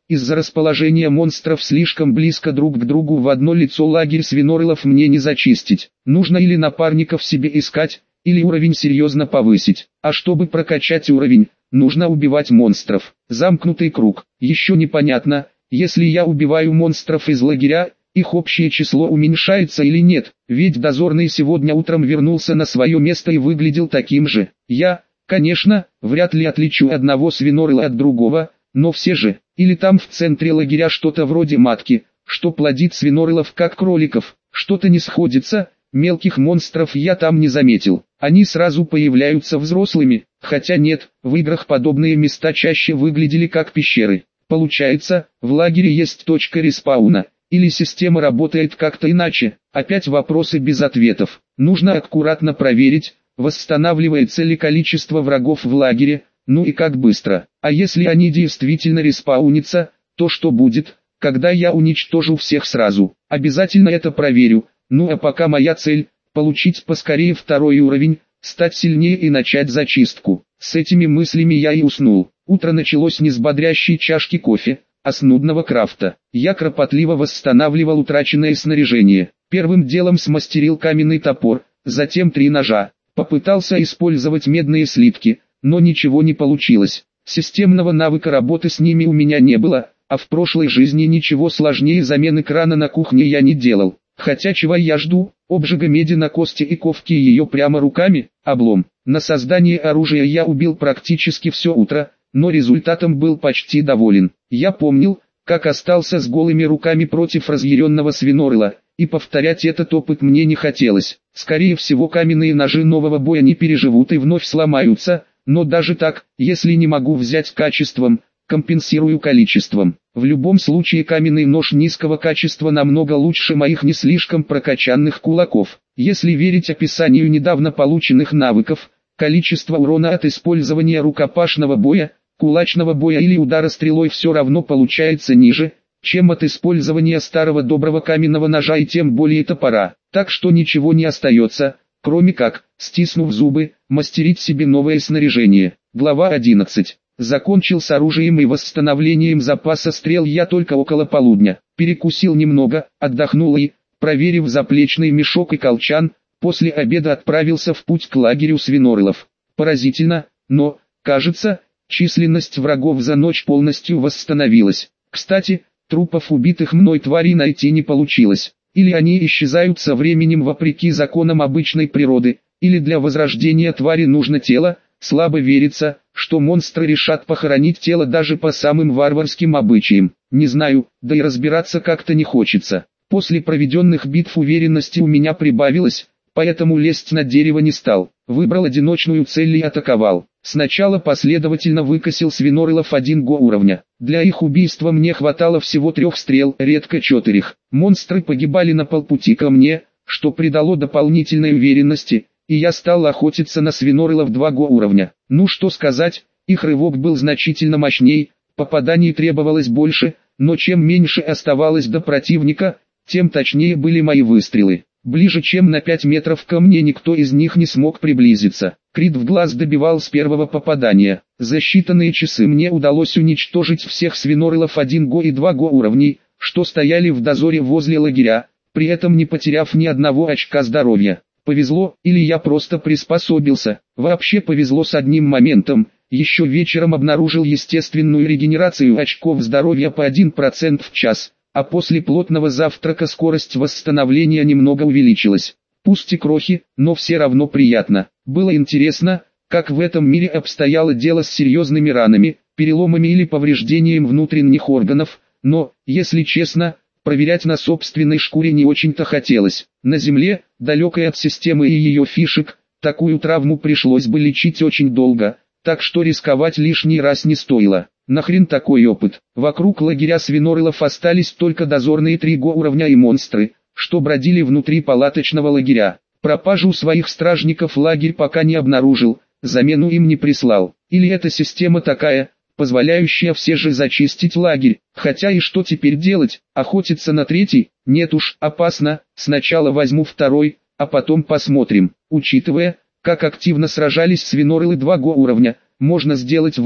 A: из-за расположения монстров слишком близко друг к другу в одно лицо лагерь свинорылов мне не зачистить. Нужно или напарников себе искать, или уровень серьезно повысить. А чтобы прокачать уровень, нужно убивать монстров. Замкнутый круг. Еще непонятно, если я убиваю монстров из лагеря, их общее число уменьшается или нет, ведь дозорный сегодня утром вернулся на свое место и выглядел таким же. Я, конечно, вряд ли отличу одного свинорыла от другого, но все же, или там в центре лагеря что-то вроде матки, что плодит свинорылов как кроликов, что-то не сходится, мелких монстров я там не заметил. Они сразу появляются взрослыми, хотя нет, в играх подобные места чаще выглядели как пещеры. Получается, в лагере есть точка респауна. Или система работает как-то иначе, опять вопросы без ответов. Нужно аккуратно проверить, восстанавливается ли количество врагов в лагере, ну и как быстро. А если они действительно респаунятся, то что будет, когда я уничтожу всех сразу? Обязательно это проверю. Ну а пока моя цель – получить поскорее второй уровень, стать сильнее и начать зачистку. С этими мыслями я и уснул. Утро началось не с бодрящей чашки кофе, а с нудного крафта. Я кропотливо восстанавливал утраченное снаряжение. Первым делом смастерил каменный топор, затем 3 ножа. Попытался использовать медные слитки, но ничего не получилось. Системного навыка работы с ними у меня не было, а в прошлой жизни ничего сложнее замены крана на кухне я не делал. Хотя чего я жду, обжига меди на кости и ковки ее прямо руками, облом. На создание оружия я убил практически все утро, но результатом был почти доволен. Я помнил, как остался с голыми руками против разъяренного свинорыла, и повторять этот опыт мне не хотелось. Скорее всего, каменные ножи нового боя не переживут и вновь сломаются, но даже так, если не могу взять качеством, компенсирую количеством. В любом случае каменный нож низкого качества намного лучше моих не слишком прокачанных кулаков. Если верить описанию недавно полученных навыков, количество урона от использования рукопашного боя, кулачного боя или удара стрелой все равно получается ниже, чем от использования старого доброго каменного ножа и тем более топора. Так что ничего не остается, кроме как, стиснув зубы, мастерить себе новое снаряжение. Глава 11. Закончил с оружием и восстановлением запаса стрел я только около полудня. Перекусил немного, отдохнул и, проверив заплечный мешок и колчан, после обеда отправился в путь к лагерю свинорылов. Поразительно, но, кажется, численность врагов за ночь полностью восстановилась. Кстати, трупов убитых мной тварей найти не получилось. Или они исчезают со временем вопреки законам обычной природы, или для возрождения твари нужно тело. Слабо верится, что монстры решат похоронить тело даже по самым варварским обычаям. Не знаю, да и разбираться как-то не хочется. После проведенных битв уверенности у меня прибавилось, поэтому лезть на дерево не стал. Выбрал одиночную цель и атаковал. Сначала последовательно выкосил свинорылов 1 го уровня. Для их убийства мне хватало всего 3 стрел, редко 4. Монстры погибали на полпути ко мне, что придало дополнительной уверенности, и я стал охотиться на свинорылов 2 го уровня. Ну что сказать, их рывок был значительно мощней, попаданий требовалось больше, но чем меньше оставалось до противника, тем точнее были мои выстрелы. Ближе чем на 5 метров ко мне никто из них не смог приблизиться. Крит в глаз добивал с первого попадания. За считанные часы мне удалось уничтожить всех свинорылов 1 го и 2 го уровней, что стояли в дозоре возле лагеря, при этом не потеряв ни одного очка здоровья. Повезло, или я просто приспособился. Вообще повезло с одним моментом. Еще вечером обнаружил естественную регенерацию очков здоровья по 1% в час, а после плотного завтрака скорость восстановления немного увеличилась. Пусть и крохи, но все равно приятно. Было интересно, как в этом мире обстояло дело с серьезными ранами, переломами или повреждением внутренних органов, но, если честно, проверять на собственной шкуре не очень-то хотелось. На Земле, далекой от системы и ее фишек, такую травму пришлось бы лечить очень долго, так что рисковать лишний раз не стоило. Нахрен такой опыт? Вокруг лагеря свинорылов остались только дозорные 3 го уровня и монстры, что бродили внутри палаточного лагеря. Пропажу своих стражников лагерь пока не обнаружил, замену им не прислал. Или эта система такая, позволяющая все же зачистить лагерь, хотя и что теперь делать, охотиться на 3-й, нет уж, опасно, сначала возьму 2-й, а потом посмотрим. Учитывая, как активно сражались свинорылы 2 го уровня, можно сделать вывод,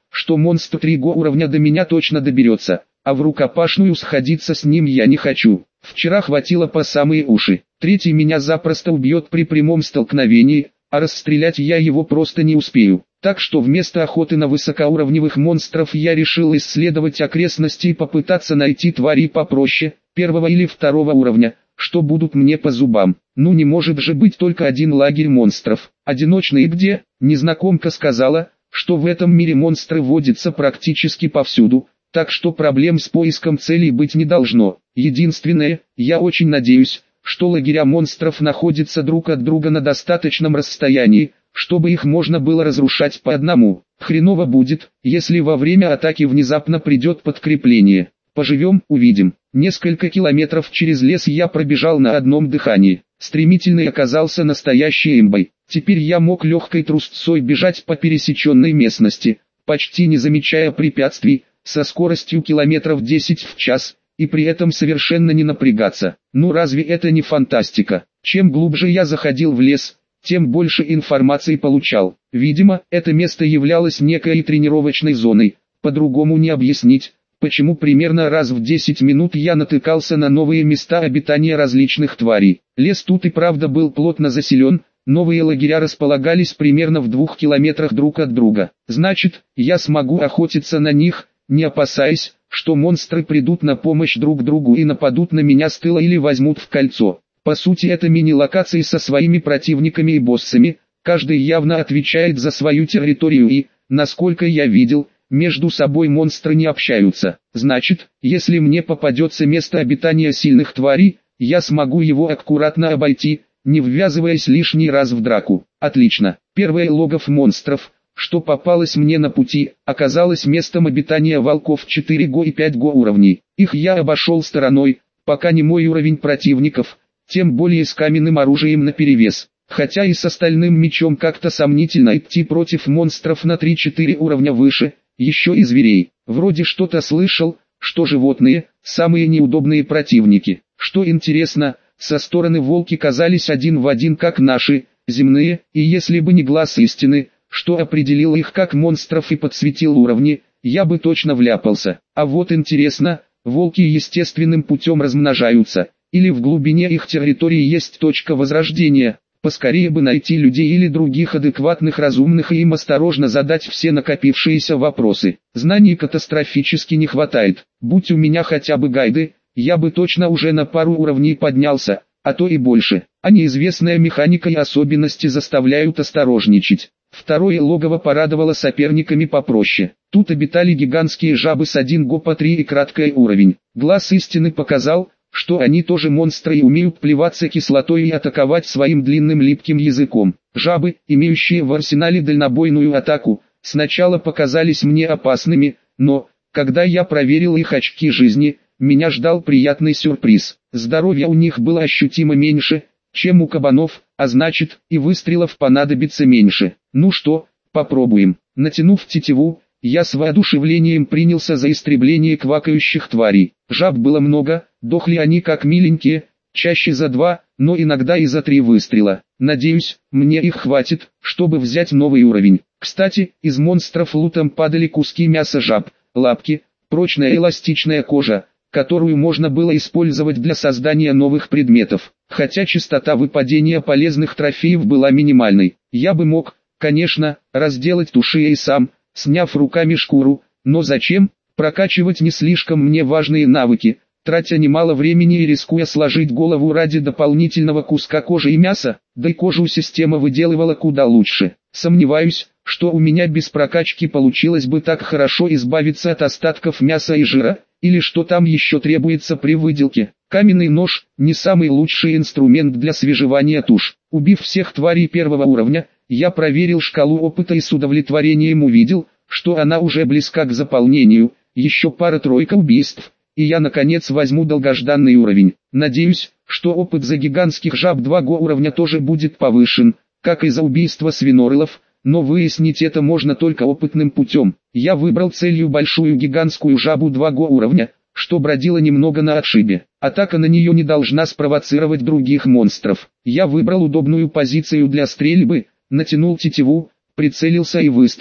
A: что монстр 3 уровня до меня точно доберется, а в рукопашную сходиться с ним я не хочу. Вчера хватило по самые уши. Третий меня запросто убьет при прямом столкновении, а расстрелять я его просто не успею. Так что вместо охоты на высокоуровневых монстров я решил исследовать окрестности и попытаться найти твари попроще, 1 или 2 уровня, что будут мне по зубам. Ну не может же быть только один лагерь монстров. Одиночные где? Незнакомка сказала, что в этом мире монстры водятся практически повсюду, так что проблем с поиском целей быть не должно. Единственное, я очень надеюсь, что лагеря монстров находятся друг от друга на достаточном расстоянии, чтобы их можно было разрушать по одному. Хреново будет, если во время атаки внезапно придет подкрепление. Поживем, увидим. Несколько километров через лес я пробежал на одном дыхании. Стремительный оказался настоящей имбой. Теперь я мог легкой трусцой бежать по пересеченной местности, почти не замечая препятствий, со скоростью километров 10 в час, и при этом совершенно не напрягаться. Ну разве это не фантастика? Чем глубже я заходил в лес, тем больше информации получал. Видимо, это место являлось некой тренировочной зоной, по-другому не объяснить, почему примерно раз в 10 минут я натыкался на новые места обитания различных тварей. Лес тут и правда был плотно заселен, новые лагеря располагались примерно в 2 километрах друг от друга. Значит, я смогу охотиться на них, не опасаясь, что монстры придут на помощь друг другу и нападут на меня с тыла или возьмут в кольцо. По сути это мини-локации со своими противниками и боссами, каждый явно отвечает за свою территорию и, насколько я видел, между собой монстры не общаются. Значит, если мне попадется место обитания сильных тварей, я смогу его аккуратно обойти, не ввязываясь лишний раз в драку. Отлично. Первое логово монстров, что попалось мне на пути, оказалось местом обитания волков 4 и 5 уровней. Их я обошел стороной, пока не мой уровень противников, тем более с каменным оружием наперевес. Хотя и с остальным мечом как-то сомнительно идти против монстров на 3-4 уровня выше, еще и зверей. Вроде что-то слышал, что животные – самые неудобные противники. Что интересно, со стороны волки казались один в один как наши, земные, и если бы не глаз истины, что определил их как монстров и подсветил уровни, я бы точно вляпался. А вот интересно, волки естественным путем размножаются, или в глубине их территории есть точка возрождения. Поскорее бы найти людей или других адекватных разумных и им осторожно задать все накопившиеся вопросы. Знаний катастрофически не хватает. Будь у меня хотя бы гайды, я бы точно уже на пару уровней поднялся, а то и больше. А неизвестная механика и особенности заставляют осторожничать. Второе логово порадовало соперниками попроще. Тут обитали гигантские жабы с 1 по 3 и краткий уровень. Глаз истины показал, что они тоже монстры и умеют плеваться кислотой и атаковать своим длинным липким языком. Жабы, имеющие в арсенале дальнобойную атаку, сначала показались мне опасными, но, когда я проверил их очки жизни, меня ждал приятный сюрприз. Здоровья у них было ощутимо меньше, чем у кабанов, а значит, и выстрелов понадобится меньше. Ну что, попробуем. Натянув тетиву, я с воодушевлением принялся за истребление квакающих тварей. Жаб было много, дохли они как миленькие, чаще за 2, но иногда и за 3 выстрела. Надеюсь, мне их хватит, чтобы взять новый уровень. Кстати, из монстров лутом падали куски мяса жаб, лапки, прочная эластичная кожа, которую можно было использовать для создания новых предметов. Хотя частота выпадения полезных трофеев была минимальной. Я бы мог, конечно, разделать туши и сам, сняв руками шкуру, но зачем? Прокачивать не слишком мне важные навыки, тратя немало времени и рискуя сложить голову ради дополнительного куска кожи и мяса, да и кожу система выделывала куда лучше. Сомневаюсь, что у меня без прокачки получилось бы так хорошо избавиться от остатков мяса и жира, или что там еще требуется при выделке. Каменный нож – не самый лучший инструмент для свежевания туш. Убив всех тварей 1 уровня, я проверил шкалу опыта и с удовлетворением увидел, что она уже близка к заполнению, еще пара-тройка убийств, и я наконец возьму долгожданный уровень. Надеюсь, что опыт за гигантских жаб 2 уровня тоже будет повышен, как и за убийство свинорылов, но выяснить это можно только опытным путем. Я выбрал целью большую гигантскую жабу 2 уровня, что бродила немного на отшибе. Атака на нее не должна спровоцировать других монстров. Я выбрал удобную позицию для стрельбы, натянул тетиву, прицелился и выстрелил.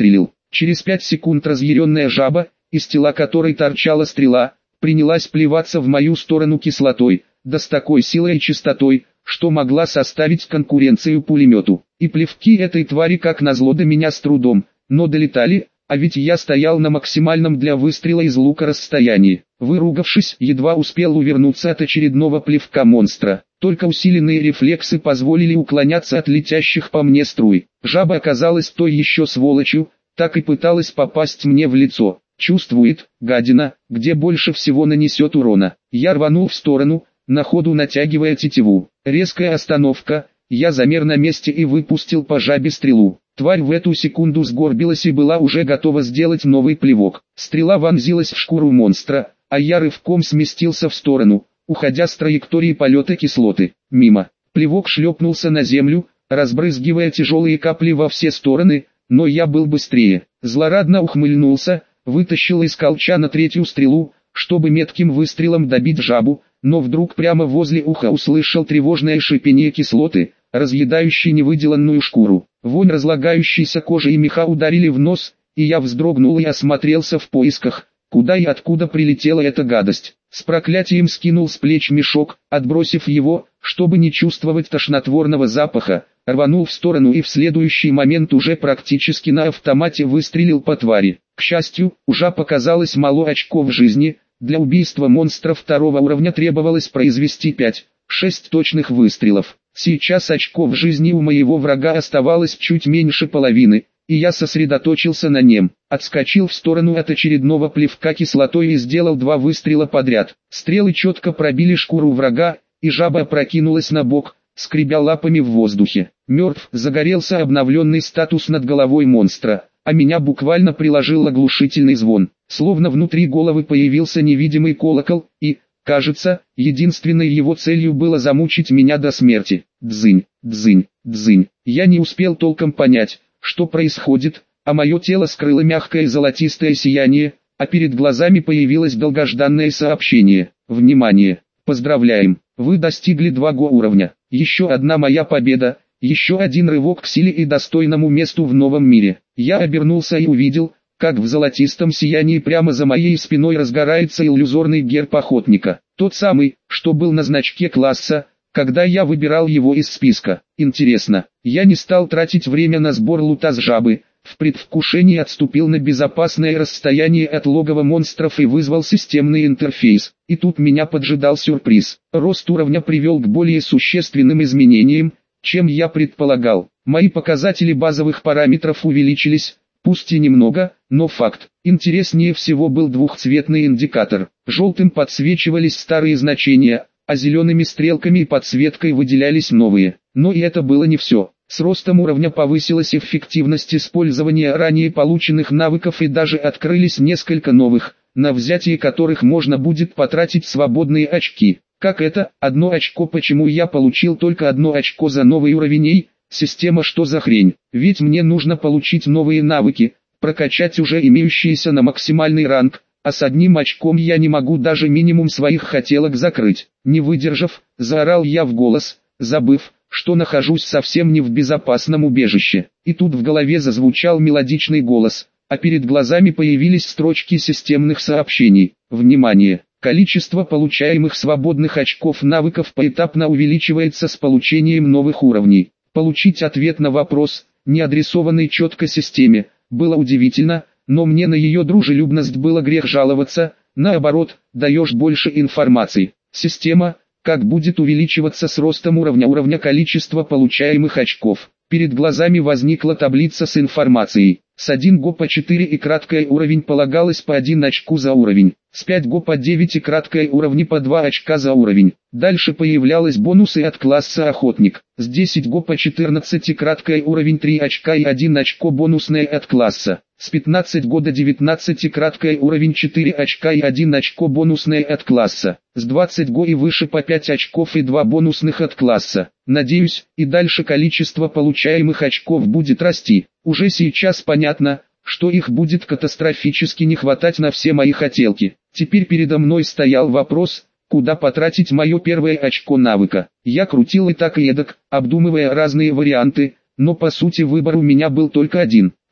A: Через 5 секунд разъяренная жаба, из тела которой торчала стрела, принялась плеваться в мою сторону кислотой, да с такой силой и частотой, что могла составить конкуренцию пулемету. И плевки этой твари как назло до меня с трудом, но долетали, а ведь я стоял на максимальном для выстрела из лука расстоянии. Выругавшись, едва успел увернуться от очередного плевка монстра. Только усиленные рефлексы позволили уклоняться от летящих по мне струй. Жаба оказалась той еще сволочью, так и пыталась попасть мне в лицо. Чувствует, гадина, где больше всего нанесет урона. Я рванул в сторону, на ходу натягивая тетиву. Резкая остановка, я замер на месте и выпустил по жабе стрелу. Тварь в эту секунду сгорбилась и была уже готова сделать новый плевок. Стрела вонзилась в шкуру монстра, а я рывком сместился в сторону, уходя с траектории полета кислоты. Мимо. Плевок шлепнулся на землю, разбрызгивая тяжелые капли во все стороны, но я был быстрее. Злорадно ухмыльнулся, вытащил из колчана третью стрелу, чтобы метким выстрелом добить жабу, но вдруг прямо возле уха услышал тревожное шипение кислоты, разъедающей невыделанную шкуру. Вонь разлагающейся кожи и меха ударили в нос, и я вздрогнул и осмотрелся в поисках, куда и откуда прилетела эта гадость. С проклятием скинул с плеч мешок, отбросив его, чтобы не чувствовать тошнотворного запаха, рванул в сторону и в следующий момент уже практически на автомате выстрелил по твари. К счастью, уже показалось мало очков жизни, для убийства монстра второго уровня требовалось произвести 5-6 точных выстрелов. Сейчас очков жизни у моего врага оставалось чуть меньше половины, и я сосредоточился на нем. Отскочил в сторону от очередного плевка кислотой и сделал 2 выстрела подряд. Стрелы четко пробили шкуру врага, и жаба опрокинулась на бок, скребя лапами в воздухе. Мертв. Загорелся обновленный статус над головой монстра, а меня буквально приложил оглушительный звон. Словно внутри головы появился невидимый колокол, и, кажется, единственной его целью было замучить меня до смерти. Дзынь, дзынь, дзынь. Я не успел толком понять, что происходит, а мое тело скрыло мягкое золотистое сияние, а перед глазами появилось долгожданное сообщение. Внимание! Поздравляем! Вы достигли 2 уровня. Еще одна моя победа, еще один рывок к силе и достойному месту в новом мире. Я обернулся и увидел, как в золотистом сиянии прямо за моей спиной разгорается иллюзорный герб охотника. Тот самый, что был на значке класса, когда я выбирал его из списка. Интересно, я не стал тратить время на сбор лута с жабы, в предвкушении отступил на безопасное расстояние от логова монстров и вызвал системный интерфейс. И тут меня поджидал сюрприз. Рост уровня привел к более существенным изменениям, чем я предполагал. Мои показатели базовых параметров увеличились, пусть и немного, но факт. Интереснее всего был двухцветный индикатор. Желтым подсвечивались старые значения, а зелеными стрелками и подсветкой выделялись новые. Но и это было не все. С ростом уровня повысилась эффективность использования ранее полученных навыков и даже открылись несколько новых, на взятие которых можно будет потратить свободные очки. Как это? 1 очко? Почему я получил только 1 очко за новый уровень? Эй, система, что за хрень? Ведь мне нужно получить новые навыки, прокачать уже имеющиеся на максимальный ранг, а с 1 очком я не могу даже минимум своих хотелок закрыть. Не выдержав, заорал я в голос, забыв, что нахожусь совсем не в безопасном убежище. И тут в голове зазвучал мелодичный голос, а перед глазами появились строчки системных сообщений. Внимание! Количество получаемых свободных очков навыков поэтапно увеличивается с получением новых уровней. Получить ответ на вопрос, не адресованный четко системе, было удивительно, но мне на ее дружелюбность было грех жаловаться. Наоборот, даешь больше информации. Система, как будет увеличиваться с ростом уровня количество получаемых очков. Перед глазами возникла таблица с информацией. С 1 по 4 и краткое уровень полагалось по 1 очку за уровень. С 5 по 9 и краткое уровни по 2 очка за уровень. Дальше появлялись бонусы от класса охотник. С 10 по 14 и краткое уровень 3 очка и 1 очко бонусное от класса. С 15 до 19 и краткое уровень 4 очка и 1 очко бонусное от класса. С 20 и выше по 5 очков и 2 бонусных от класса. Надеюсь, и дальше количество получаемых очков будет расти. Уже сейчас понятно, что их будет катастрофически не хватать на все мои хотелки. Теперь передо мной стоял вопрос, куда потратить мое первое очко навыка. Я крутил и так и эдак, обдумывая разные варианты, но по сути выбор у меня был только один.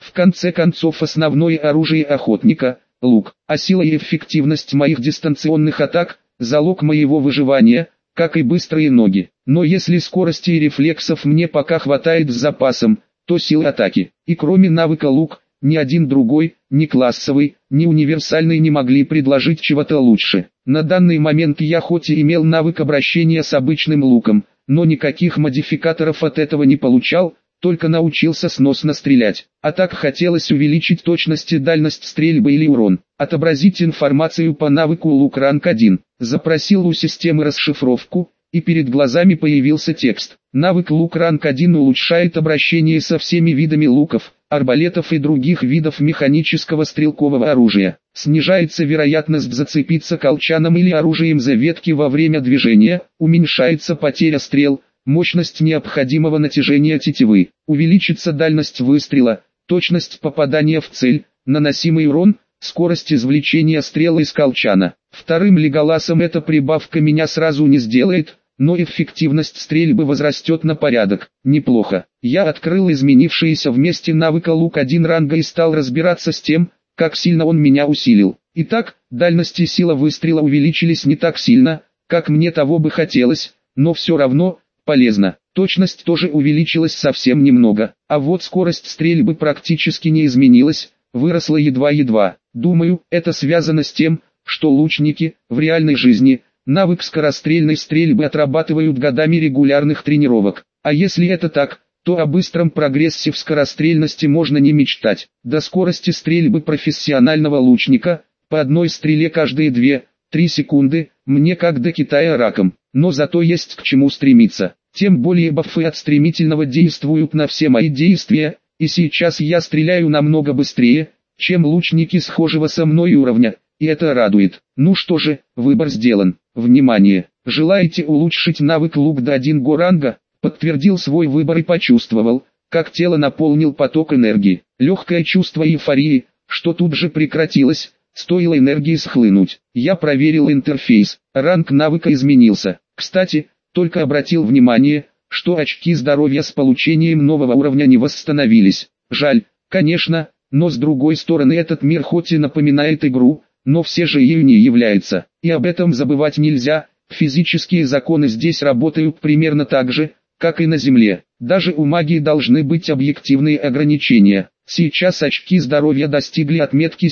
A: В конце концов основное оружие охотника – лук, а сила и эффективность моих дистанционных атак – залог моего выживания, как и быстрые ноги. Но если скорости и рефлексов мне пока хватает с запасом, то силы атаки, и кроме навыка лук, ни один другой, ни классовый, ни универсальный не могли предложить чего-то лучше. На данный момент я хоть и имел навык обращения с обычным луком, но никаких модификаторов от этого не получал, только научился сносно стрелять. А так хотелось увеличить точность и дальность стрельбы или урон. Отобразить информацию по навыку лук ранг 1. Запросил у системы расшифровку, и перед глазами появился текст. Навык лук ранг 1 улучшает обращение со всеми видами луков, арбалетов и других видов механического стрелкового оружия. Снижается вероятность зацепиться колчаном или оружием за ветки во время движения, уменьшается потеря стрел, мощность необходимого натяжения тетивы, увеличится дальность выстрела, точность попадания в цель, наносимый урон, скорость извлечения стрелы из колчана. Вторым Леголасом эта прибавка меня сразу не сделает, но эффективность стрельбы возрастет на порядок. Неплохо. Я открыл изменившиеся вместе навыка лук 1 ранга и стал разбираться с тем, как сильно он меня усилил. Итак, дальность и сила выстрела увеличились не так сильно, как мне того бы хотелось, но все равно полезно. Точность тоже увеличилась совсем немного, а вот скорость стрельбы практически не изменилась, выросла едва-едва. Думаю, это связано с тем, что лучники, в реальной жизни, навык скорострельной стрельбы отрабатывают годами регулярных тренировок. А если это так, то о быстром прогрессе в скорострельности можно не мечтать. До скорости стрельбы профессионального лучника, по одной стреле каждые 2-3 секунды, мне как до Китая раком. Но зато есть к чему стремиться. Тем более бафы от стремительного действуют на все мои действия, и сейчас я стреляю намного быстрее, чем лучники схожего со мной уровня, и это радует. Ну что же, выбор сделан. Внимание! Желаете улучшить навык лук до 1 ранга? Подтвердил свой выбор и почувствовал, как тело наполнил поток энергии. Легкое чувство эйфории, что тут же прекратилось, стоило энергии схлынуть. Я проверил интерфейс, ранг навыка изменился. Кстати, только обратил внимание, что очки здоровья с получением нового уровня не восстановились. Жаль, конечно, но с другой стороны этот мир хоть и напоминает игру, но все же ею не является. И об этом забывать нельзя, физические законы здесь работают примерно так же, как и на Земле. Даже у магии должны быть объективные ограничения. Сейчас очки здоровья достигли отметки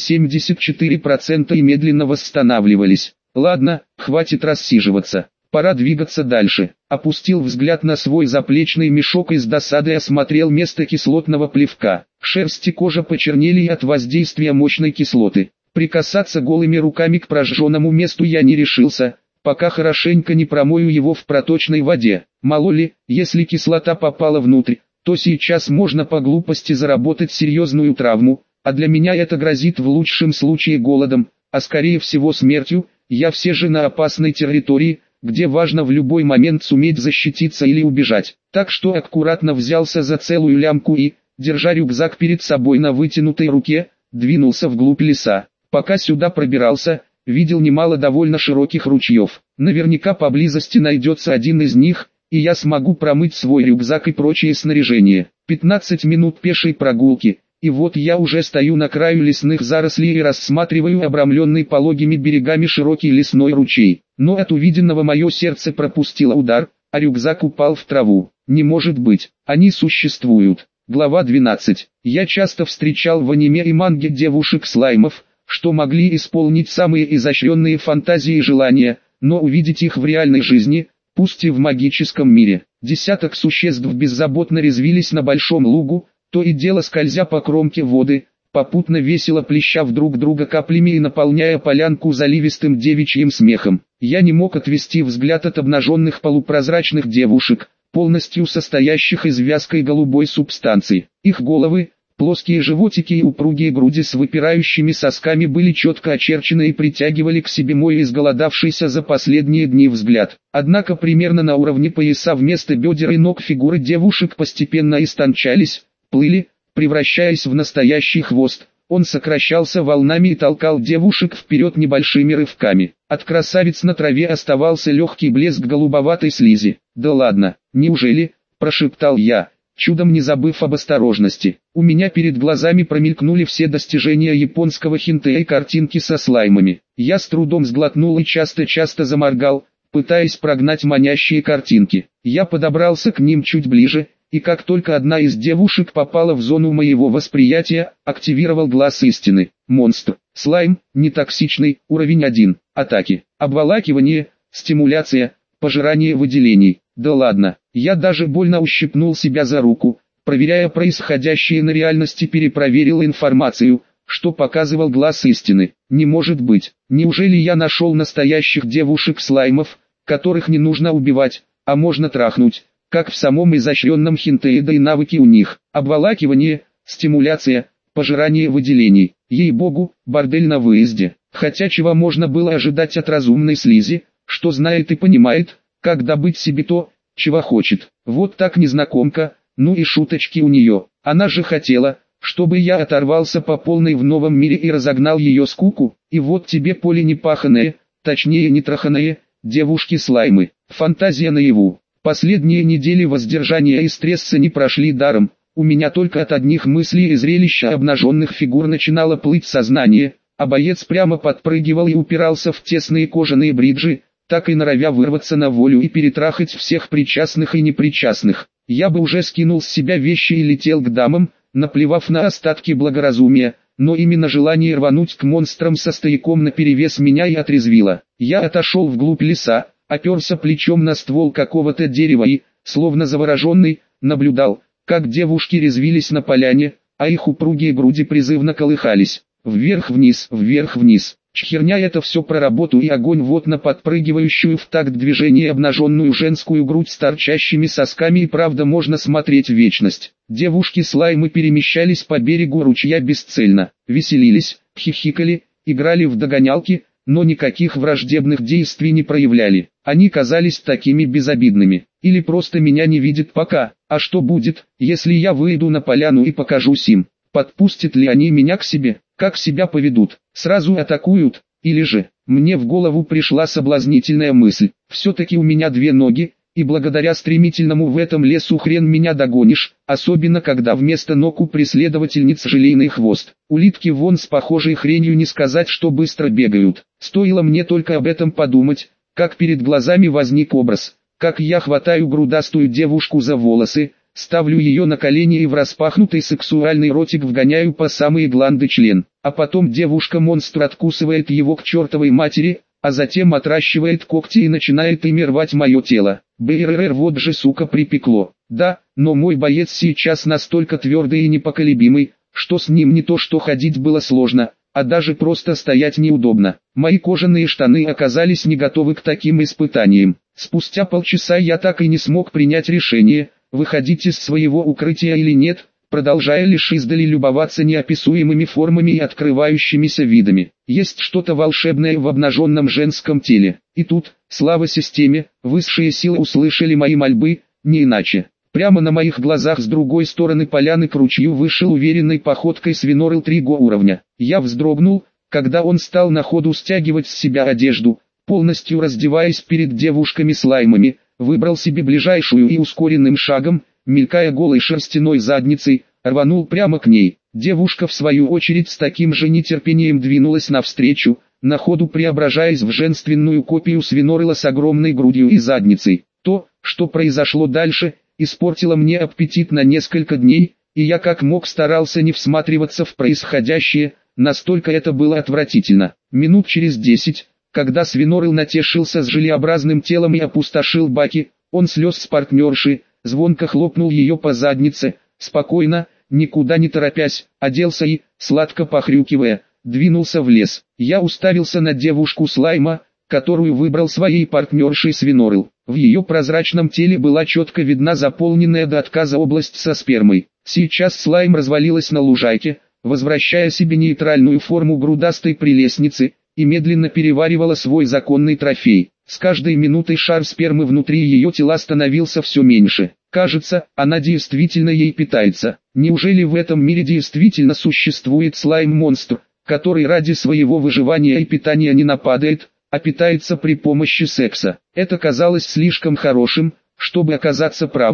A: 74% и медленно восстанавливались. Ладно, хватит рассиживаться. Пора двигаться дальше. Опустил взгляд на свой заплечный мешок и с досадой осмотрел место кислотного плевка. Шерсть и кожа почернели от воздействия мощной кислоты. Прикасаться голыми руками к прожженному месту я не решился, пока хорошенько не промою его в проточной воде. Мало ли, если кислота попала внутрь, то сейчас можно по глупости заработать серьезную травму, а для меня это грозит в лучшем случае голодом, а скорее всего смертью. Я все же на опасной территории, где важно в любой момент суметь защититься или убежать. Так что аккуратно взялся за целую лямку и, держа рюкзак перед собой на вытянутой руке, двинулся вглубь леса. Пока сюда пробирался, видел немало довольно широких ручьев. Наверняка поблизости найдется один из них, и я смогу промыть свой рюкзак и прочее снаряжение. 15 минут пешей прогулки, и вот я уже стою на краю лесных зарослей и рассматриваю обрамленный пологими берегами широкий лесной ручей. Но от увиденного мое сердце пропустило удар, а рюкзак упал в траву. Не может быть, они существуют. Глава 12. Я часто встречал в аниме и манге девушек-слаймов, что могли исполнить самые изощренные фантазии и желания, но увидеть их в реальной жизни, пусть и в магическом мире. Десяток существ беззаботно резвились на большом лугу, то и дело скользя по кромке воды, попутно весело плеща друг друга каплями и наполняя полянку заливистым девичьим смехом. Я не мог отвести взгляд от обнаженных полупрозрачных девушек, полностью состоящих из вязкой голубой субстанции. Их головы, плоские животики и упругие груди с выпирающими сосками были четко очерчены и притягивали к себе мой изголодавшийся за последние дни взгляд. Однако примерно на уровне пояса вместо бедер и ног фигуры девушек постепенно истончались, плыли, превращаясь в настоящий хвост. Он сокращался волнами и толкал девушек вперед небольшими рывками. От красавиц на траве оставался легкий блеск голубоватой слизи. «Да ладно, неужели?» – прошептал я, чудом не забыв об осторожности. У меня перед глазами промелькнули все достижения японского хентэй, картинки со слаймами. Я с трудом сглотнул и часто-часто заморгал, пытаясь прогнать манящие картинки. Я подобрался к ним чуть ближе, и как только одна из девушек попала в зону моего восприятия, активировал глаз истины. Монстр. Слайм, нетоксичный, уровень 1. Атаки. Обволакивание, стимуляция, пожирание выделений. Да ладно, я даже больно ущипнул себя за руку, проверяя происходящее на реальности, перепроверил информацию, что показывал глаз истины. Не может быть, неужели я нашел настоящих девушек-слаймов, которых не нужно убивать, а можно трахнуть, как в самом изощренном хентэе, да и навыки у них. Обволакивание, стимуляция, пожирание выделений. Ей-богу, бордель на выезде. Хотя чего можно было ожидать от разумной слизи, что знает и понимает, как добыть себе то, чего хочет. Вот так незнакомка, ну и шуточки у нее. Она же хотела, чтобы я оторвался по полной в новом мире и разогнал ее скуку. И вот тебе поле непаханное, точнее нетраханное, девушки-слаймы. Фантазия наяву. Последние недели воздержания и стресса не прошли даром. У меня только от одних мыслей и зрелища обнаженных фигур начинало плыть сознание, а боец прямо подпрыгивал и упирался в тесные кожаные бриджи, так и норовя вырваться на волю и перетрахать всех причастных и непричастных. Я бы уже скинул с себя вещи и летел к дамам, наплевав на остатки благоразумия, но именно желание рвануть к монстрам со стояком наперевес меня и отрезвило. Я отошел вглубь леса, оперся плечом на ствол какого-то дерева и, словно завороженный, наблюдал, как девушки резвились на поляне, а их упругие груди призывно колыхались. Вверх-вниз, вверх-вниз. Херня, это все про работу и огонь, вот на подпрыгивающую в такт движения обнаженную женскую грудь с торчащими сосками и правда можно смотреть в вечность. Девушки-слаймы перемещались по берегу ручья бесцельно, веселились, хихикали, играли в догонялки, но никаких враждебных действий не проявляли. Они казались такими безобидными. Или просто меня не видят пока. А что будет, если я выйду на поляну и покажусь им? Подпустят ли они меня к себе? Как себя поведут? Сразу атакуют? Или же, мне в голову пришла соблазнительная мысль. Все-таки у меня две ноги, и благодаря стремительному в этом лесу хрен меня догонишь, особенно когда вместо ног у преследовательниц желейный хвост. Улитки вон с похожей хренью не сказать, что быстро бегают. Стоило мне только об этом подумать, как перед глазами возник образ, как я хватаю грудастую девушку за волосы, ставлю ее на колени и в распахнутый сексуальный ротик вгоняю по самые гланды член, а потом девушка-монстр откусывает его к чертовой матери, а затем отращивает когти и начинает ими рвать мое тело. БРР, вот же сука припекло. Да, но мой боец сейчас настолько твердый и непоколебимый, что с ним не то что ходить было сложно, а даже просто стоять неудобно. Мои кожаные штаны оказались не готовы к таким испытаниям. Спустя полчаса я так и не смог принять решение, выходить из своего укрытия или нет, продолжая лишь издали любоваться неописуемыми формами и открывающимися видами. Есть что-то волшебное в обнаженном женском теле. И тут, слава системе, высшие силы услышали мои мольбы, не иначе. Прямо на моих глазах с другой стороны поляны к ручью вышел уверенной походкой свинорыл 3 уровня. Я вздрогнул, когда он стал на ходу стягивать с себя одежду, полностью раздеваясь перед девушками-слаймами, выбрал себе ближайшую и ускоренным шагом, мелькая голой шерстяной задницей, рванул прямо к ней. Девушка в свою очередь с таким же нетерпением двинулась навстречу, на ходу преображаясь в женственную копию свинорыла с огромной грудью и задницей. То, что произошло дальше, испортило мне аппетит на несколько дней, и я как мог старался не всматриваться в происходящее, настолько это было отвратительно. Минут через 10, когда свинорыл натешился с желеобразным телом и опустошил баки, он слез с партнерши, звонко хлопнул ее по заднице, спокойно, никуда не торопясь, оделся и, сладко похрюкивая, двинулся в лес. Я уставился на девушку слайма, которую выбрал своей партнершей свинорыл. В ее прозрачном теле была четко видна заполненная до отказа область со спермой. Сейчас слайм развалилась на лужайке, возвращая себе нейтральную форму грудастой прелестницы, и медленно переваривала свой законный трофей. С каждой минутой шар спермы внутри ее тела становился все меньше. Кажется, она действительно ей питается. Неужели в этом мире действительно существует слайм-монстр, который ради своего выживания и питания не нападает, а питается при помощи секса? Это казалось слишком хорошим, чтобы оказаться правдой,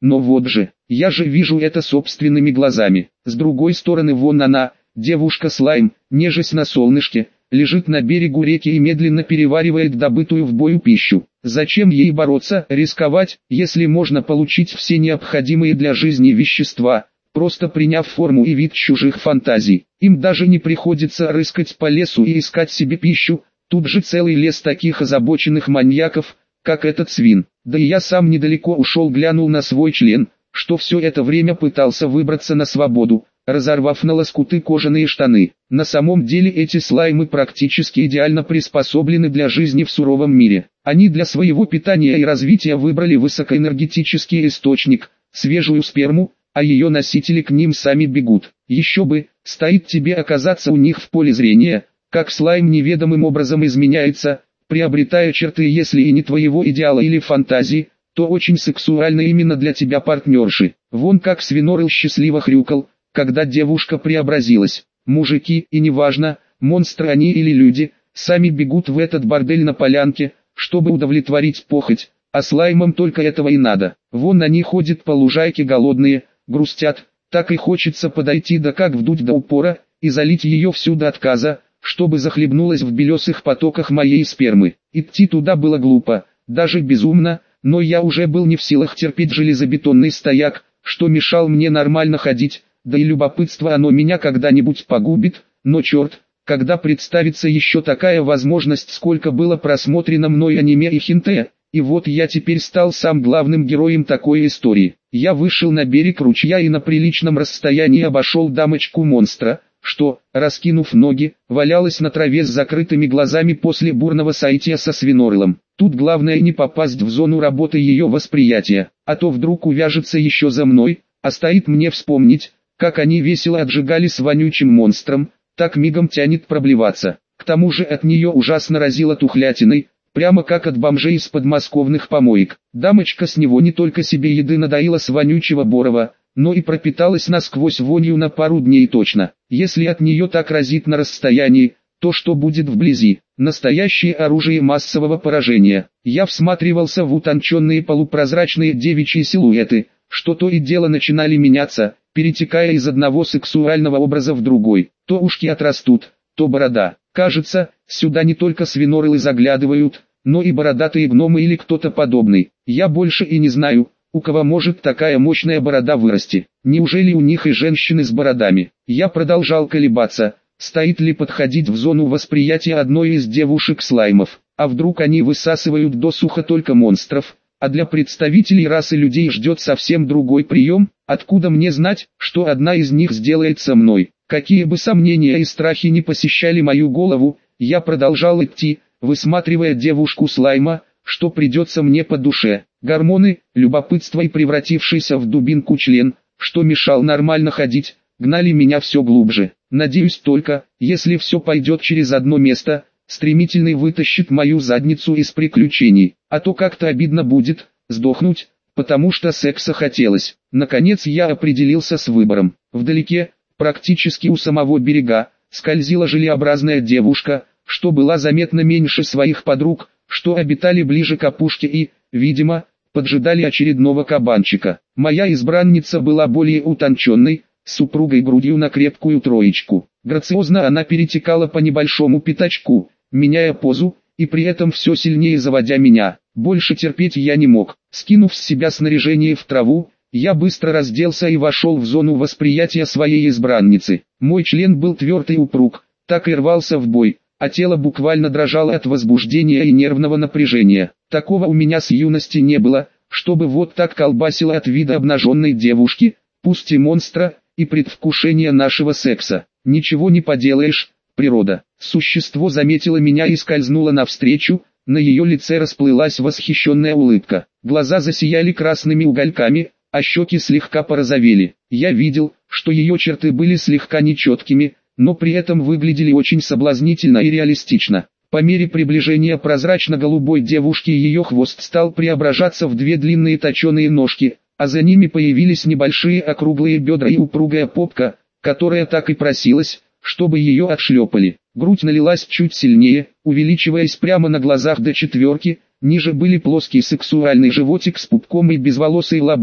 A: Но вот же, я же вижу это собственными глазами. С другой стороны вон она, девушка-слайм, нежась на солнышке, лежит на берегу реки и медленно переваривает добытую в бою пищу. Зачем ей бороться, рисковать, если можно получить все необходимые для жизни вещества, просто приняв форму и вид чужих фантазий? Им даже не приходится рыскать по лесу и искать себе пищу, тут же целый лес таких озабоченных маньяков, как этот свин. Да и я сам недалеко ушел, глянул на свой член, что все это время пытался выбраться на свободу, разорвав на лоскуты кожаные штаны. На самом деле эти слаймы практически идеально приспособлены для жизни в суровом мире. Они для своего питания и развития выбрали высокоэнергетический источник, свежую сперму, а ее носители к ним сами бегут. Еще бы, стоит тебе оказаться у них в поле зрения, как слайм неведомым образом изменяется, приобретая черты, если и не твоего идеала или фантазии, то очень сексуально именно для тебя партнерши. Вон как свинорыл счастливо хрюкал, когда девушка преобразилась. Мужики, и неважно, монстры они или люди, сами бегут в этот бордель на полянке, чтобы удовлетворить похоть, а слаймам только этого и надо. Вон они ходят по лужайке голодные, грустят, так и хочется подойти да как вдуть до упора, и залить ее всю до отказа, чтобы захлебнулась в белесых потоках моей спермы. Идти туда было глупо, даже безумно, но я уже был не в силах терпеть железобетонный стояк, что мешал мне нормально ходить, да и любопытство оно меня когда-нибудь погубит, но черт, когда представится еще такая возможность, сколько было просмотрено мной аниме и хинтэ, и вот я теперь стал сам главным героем такой истории. Я вышел на берег ручья и на приличном расстоянии обошел дамочку-монстра, что, раскинув ноги, валялась на траве с закрытыми глазами после бурного соития со свинорылом. Тут главное не попасть в зону работы ее восприятия, а то вдруг увяжется еще за мной, а стоит мне вспомнить, как они весело отжигали с вонючим монстром, так мигом тянет проблеваться. К тому же от нее ужасно разило тухлятиной, прямо как от бомжей из подмосковных помоек. Дамочка с него не только себе еды надоила с вонючего Борова, но и пропиталась насквозь вонью на пару дней точно. Если от нее так разит на расстоянии, то что будет вблизи? Настоящее оружие массового поражения. Я всматривался в утонченные полупрозрачные девичьи силуэты, что то и дело начинали меняться, перетекая из одного сексуального образа в другой. То ушки отрастут, то борода. Кажется, сюда не только свинорылы заглядывают, но и бородатые гномы или кто-то подобный. Я больше и не знаю, у кого может такая мощная борода вырасти. Неужели у них и женщины с бородами? Я продолжал колебаться, стоит ли подходить в зону восприятия одной из девушек-слаймов. А вдруг они высасывают досуха только монстров, а для представителей расы людей ждет совсем другой прием? Откуда мне знать, что одна из них сделает со мной? Какие бы сомнения и страхи не посещали мою голову, я продолжал идти, высматривая девушку-слайма, что придется мне по душе. Гормоны, любопытство и превратившийся в дубинку член, что мешал нормально ходить, гнали меня все глубже. Надеюсь только, если все пойдет через одно место, стремительный вытащит мою задницу из приключений, а то как-то обидно будет, сдохнуть, потому что секса хотелось. Наконец я определился с выбором. Вдалеке, практически у самого берега, скользила желеобразная девушка, что была заметно меньше своих подруг, что обитали ближе к опушке и, видимо, поджидали очередного кабанчика. Моя избранница была более утонченной, с упругой грудью на крепкую троечку. Грациозно она перетекала по небольшому пятачку, меняя позу, и при этом все сильнее заводя меня. Больше терпеть я не мог. Скинув с себя снаряжение в траву, я быстро разделся и вошел в зону восприятия своей избранницы. Мой член был тверд и упруг, так и рвался в бой, а тело буквально дрожало от возбуждения и нервного напряжения. Такого у меня с юности не было, чтобы вот так колбасило от вида обнаженной девушки, пусть и монстра, и предвкушения нашего секса. Ничего не поделаешь, природа. Существо заметило меня и скользнуло навстречу, на ее лице расплылась восхищенная улыбка. Глаза засияли красными угольками, а щеки слегка порозовели. Я видел, что ее черты были слегка нечеткими, но при этом выглядели очень соблазнительно и реалистично. По мере приближения прозрачно-голубой девушки ее хвост стал преображаться в две длинные точеные ножки, а за ними появились небольшие округлые бедра и упругая попка, которая так и просилась, чтобы ее отшлепали. Грудь налилась чуть сильнее, увеличиваясь прямо на глазах до четверки, ниже были плоский сексуальный животик с пупком и безволосый лобок,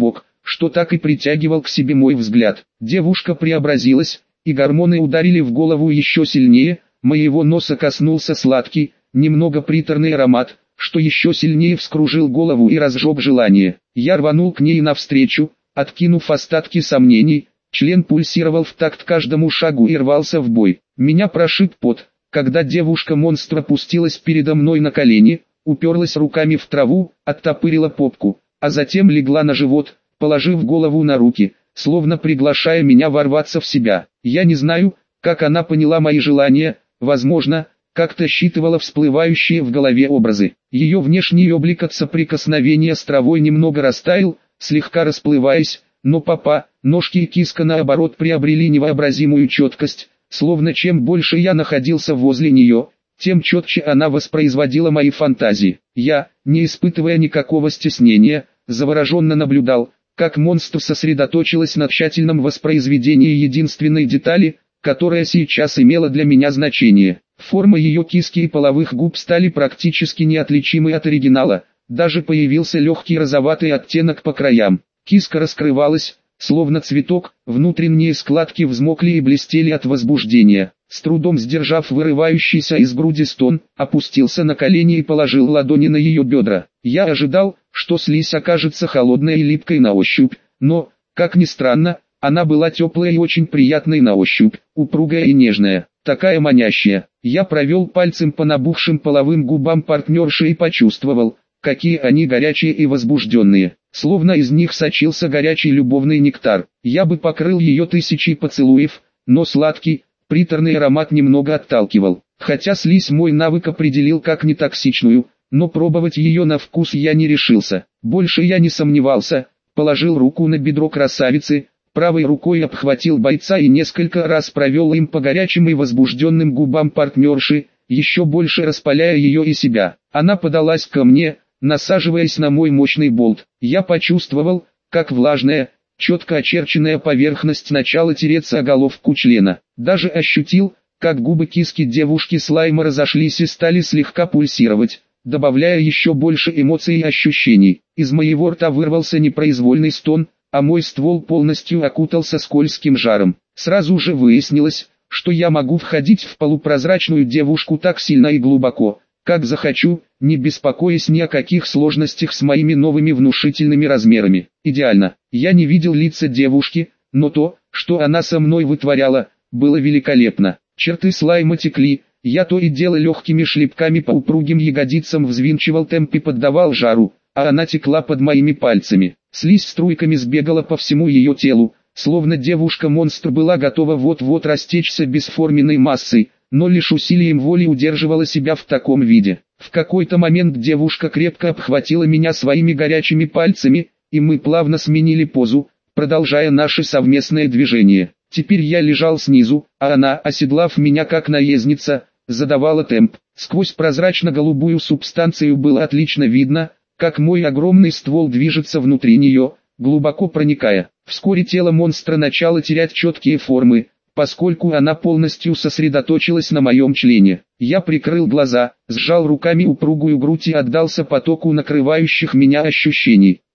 A: что так и притягивал к себе мой взгляд. Девушка преобразилась, и гормоны ударили в голову еще сильнее, моего носа коснулся сладкий, немного приторный аромат, что еще сильнее вскружил голову и разжег желание. Я рванул к ней навстречу, откинув остатки сомнений, член пульсировал в такт каждому шагу и рвался в бой. Меня прошиб пот, когда девушка-монстр опустилась передо мной на колени, уперлась руками в траву, оттопырила попку, а затем легла на живот, положив голову на руки, словно приглашая меня ворваться в себя. Я не знаю, как она поняла мои желания, возможно, как-то считывала всплывающие в голове образы. Ее внешний облик от соприкосновения с травой немного растаял, слегка расплываясь, но ножки и киска наоборот приобрели невообразимую четкость, словно чем больше я находился возле нее, тем четче она воспроизводила мои фантазии. Я, не испытывая никакого стеснения, завороженно наблюдал, как монстр сосредоточилась на тщательном воспроизведении единственной детали, которая сейчас имела для меня значение. Форма ее киски и половых губ стали практически неотличимы от оригинала, даже появился легкий розоватый оттенок по краям. Киска раскрывалась, словно цветок, внутренние складки взмокли и блестели от возбуждения. С трудом сдержав вырывающийся из груди стон, опустился на колени и положил ладони на ее бедра. Я ожидал, что слизь окажется холодной и липкой на ощупь, но, как ни странно, она была теплая и очень приятной на ощупь, упругая и нежная, такая манящая. Я провел пальцем по набухшим половым губам партнерши и почувствовал, какие они горячие и возбужденные, словно из них сочился горячий любовный нектар. Я бы покрыл ее тысячей поцелуев, но сладкий, приторный аромат немного отталкивал. Хотя слизь мой навык определил как нетоксичную, но пробовать ее на вкус я не решился. Больше я не сомневался, положил руку на бедро красавицы, правой рукой обхватил бойца и несколько раз провел им по горячим и возбужденным губам партнерши, еще больше распаляя ее и себя. Она подалась ко мне, насаживаясь на мой мощный болт. Я почувствовал, как влажная, четко очерченная поверхность начала тереться о головку члена. Даже ощутил, как губы киски девушки слайма разошлись и стали слегка пульсировать, добавляя еще больше эмоций и ощущений. Из моего рта вырвался непроизвольный стон, а мой ствол полностью окутался скользким жаром. Сразу же выяснилось, что я могу входить в полупрозрачную девушку так сильно и глубоко, как захочу, не беспокоясь ни о каких сложностях с моими новыми внушительными размерами. Идеально. Я не видел лица девушки, но то, что она со мной вытворяла, было великолепно. Черты слайма текли, я то и дело легкими шлепками по упругим ягодицам взвинчивал темп и поддавал жару, а она текла под моими пальцами. Слизь струйками сбегала по всему ее телу, словно девушка-монстр была готова вот-вот растечься бесформенной массой, но лишь усилием воли удерживала себя в таком виде. В какой-то момент девушка крепко обхватила меня своими горячими пальцами, и мы плавно сменили позу, продолжая наше совместное движение. Теперь я лежал снизу, а она, оседлав меня как наездница, задавала темп. Сквозь прозрачно-голубую субстанцию было отлично видно, как мой огромный ствол движется внутри нее, глубоко проникая. Вскоре тело монстра начало терять четкие формы, поскольку она полностью сосредоточилась на моем члене. Я прикрыл глаза, сжал руками упругую грудь и отдался потоку накрывающих меня ощущений.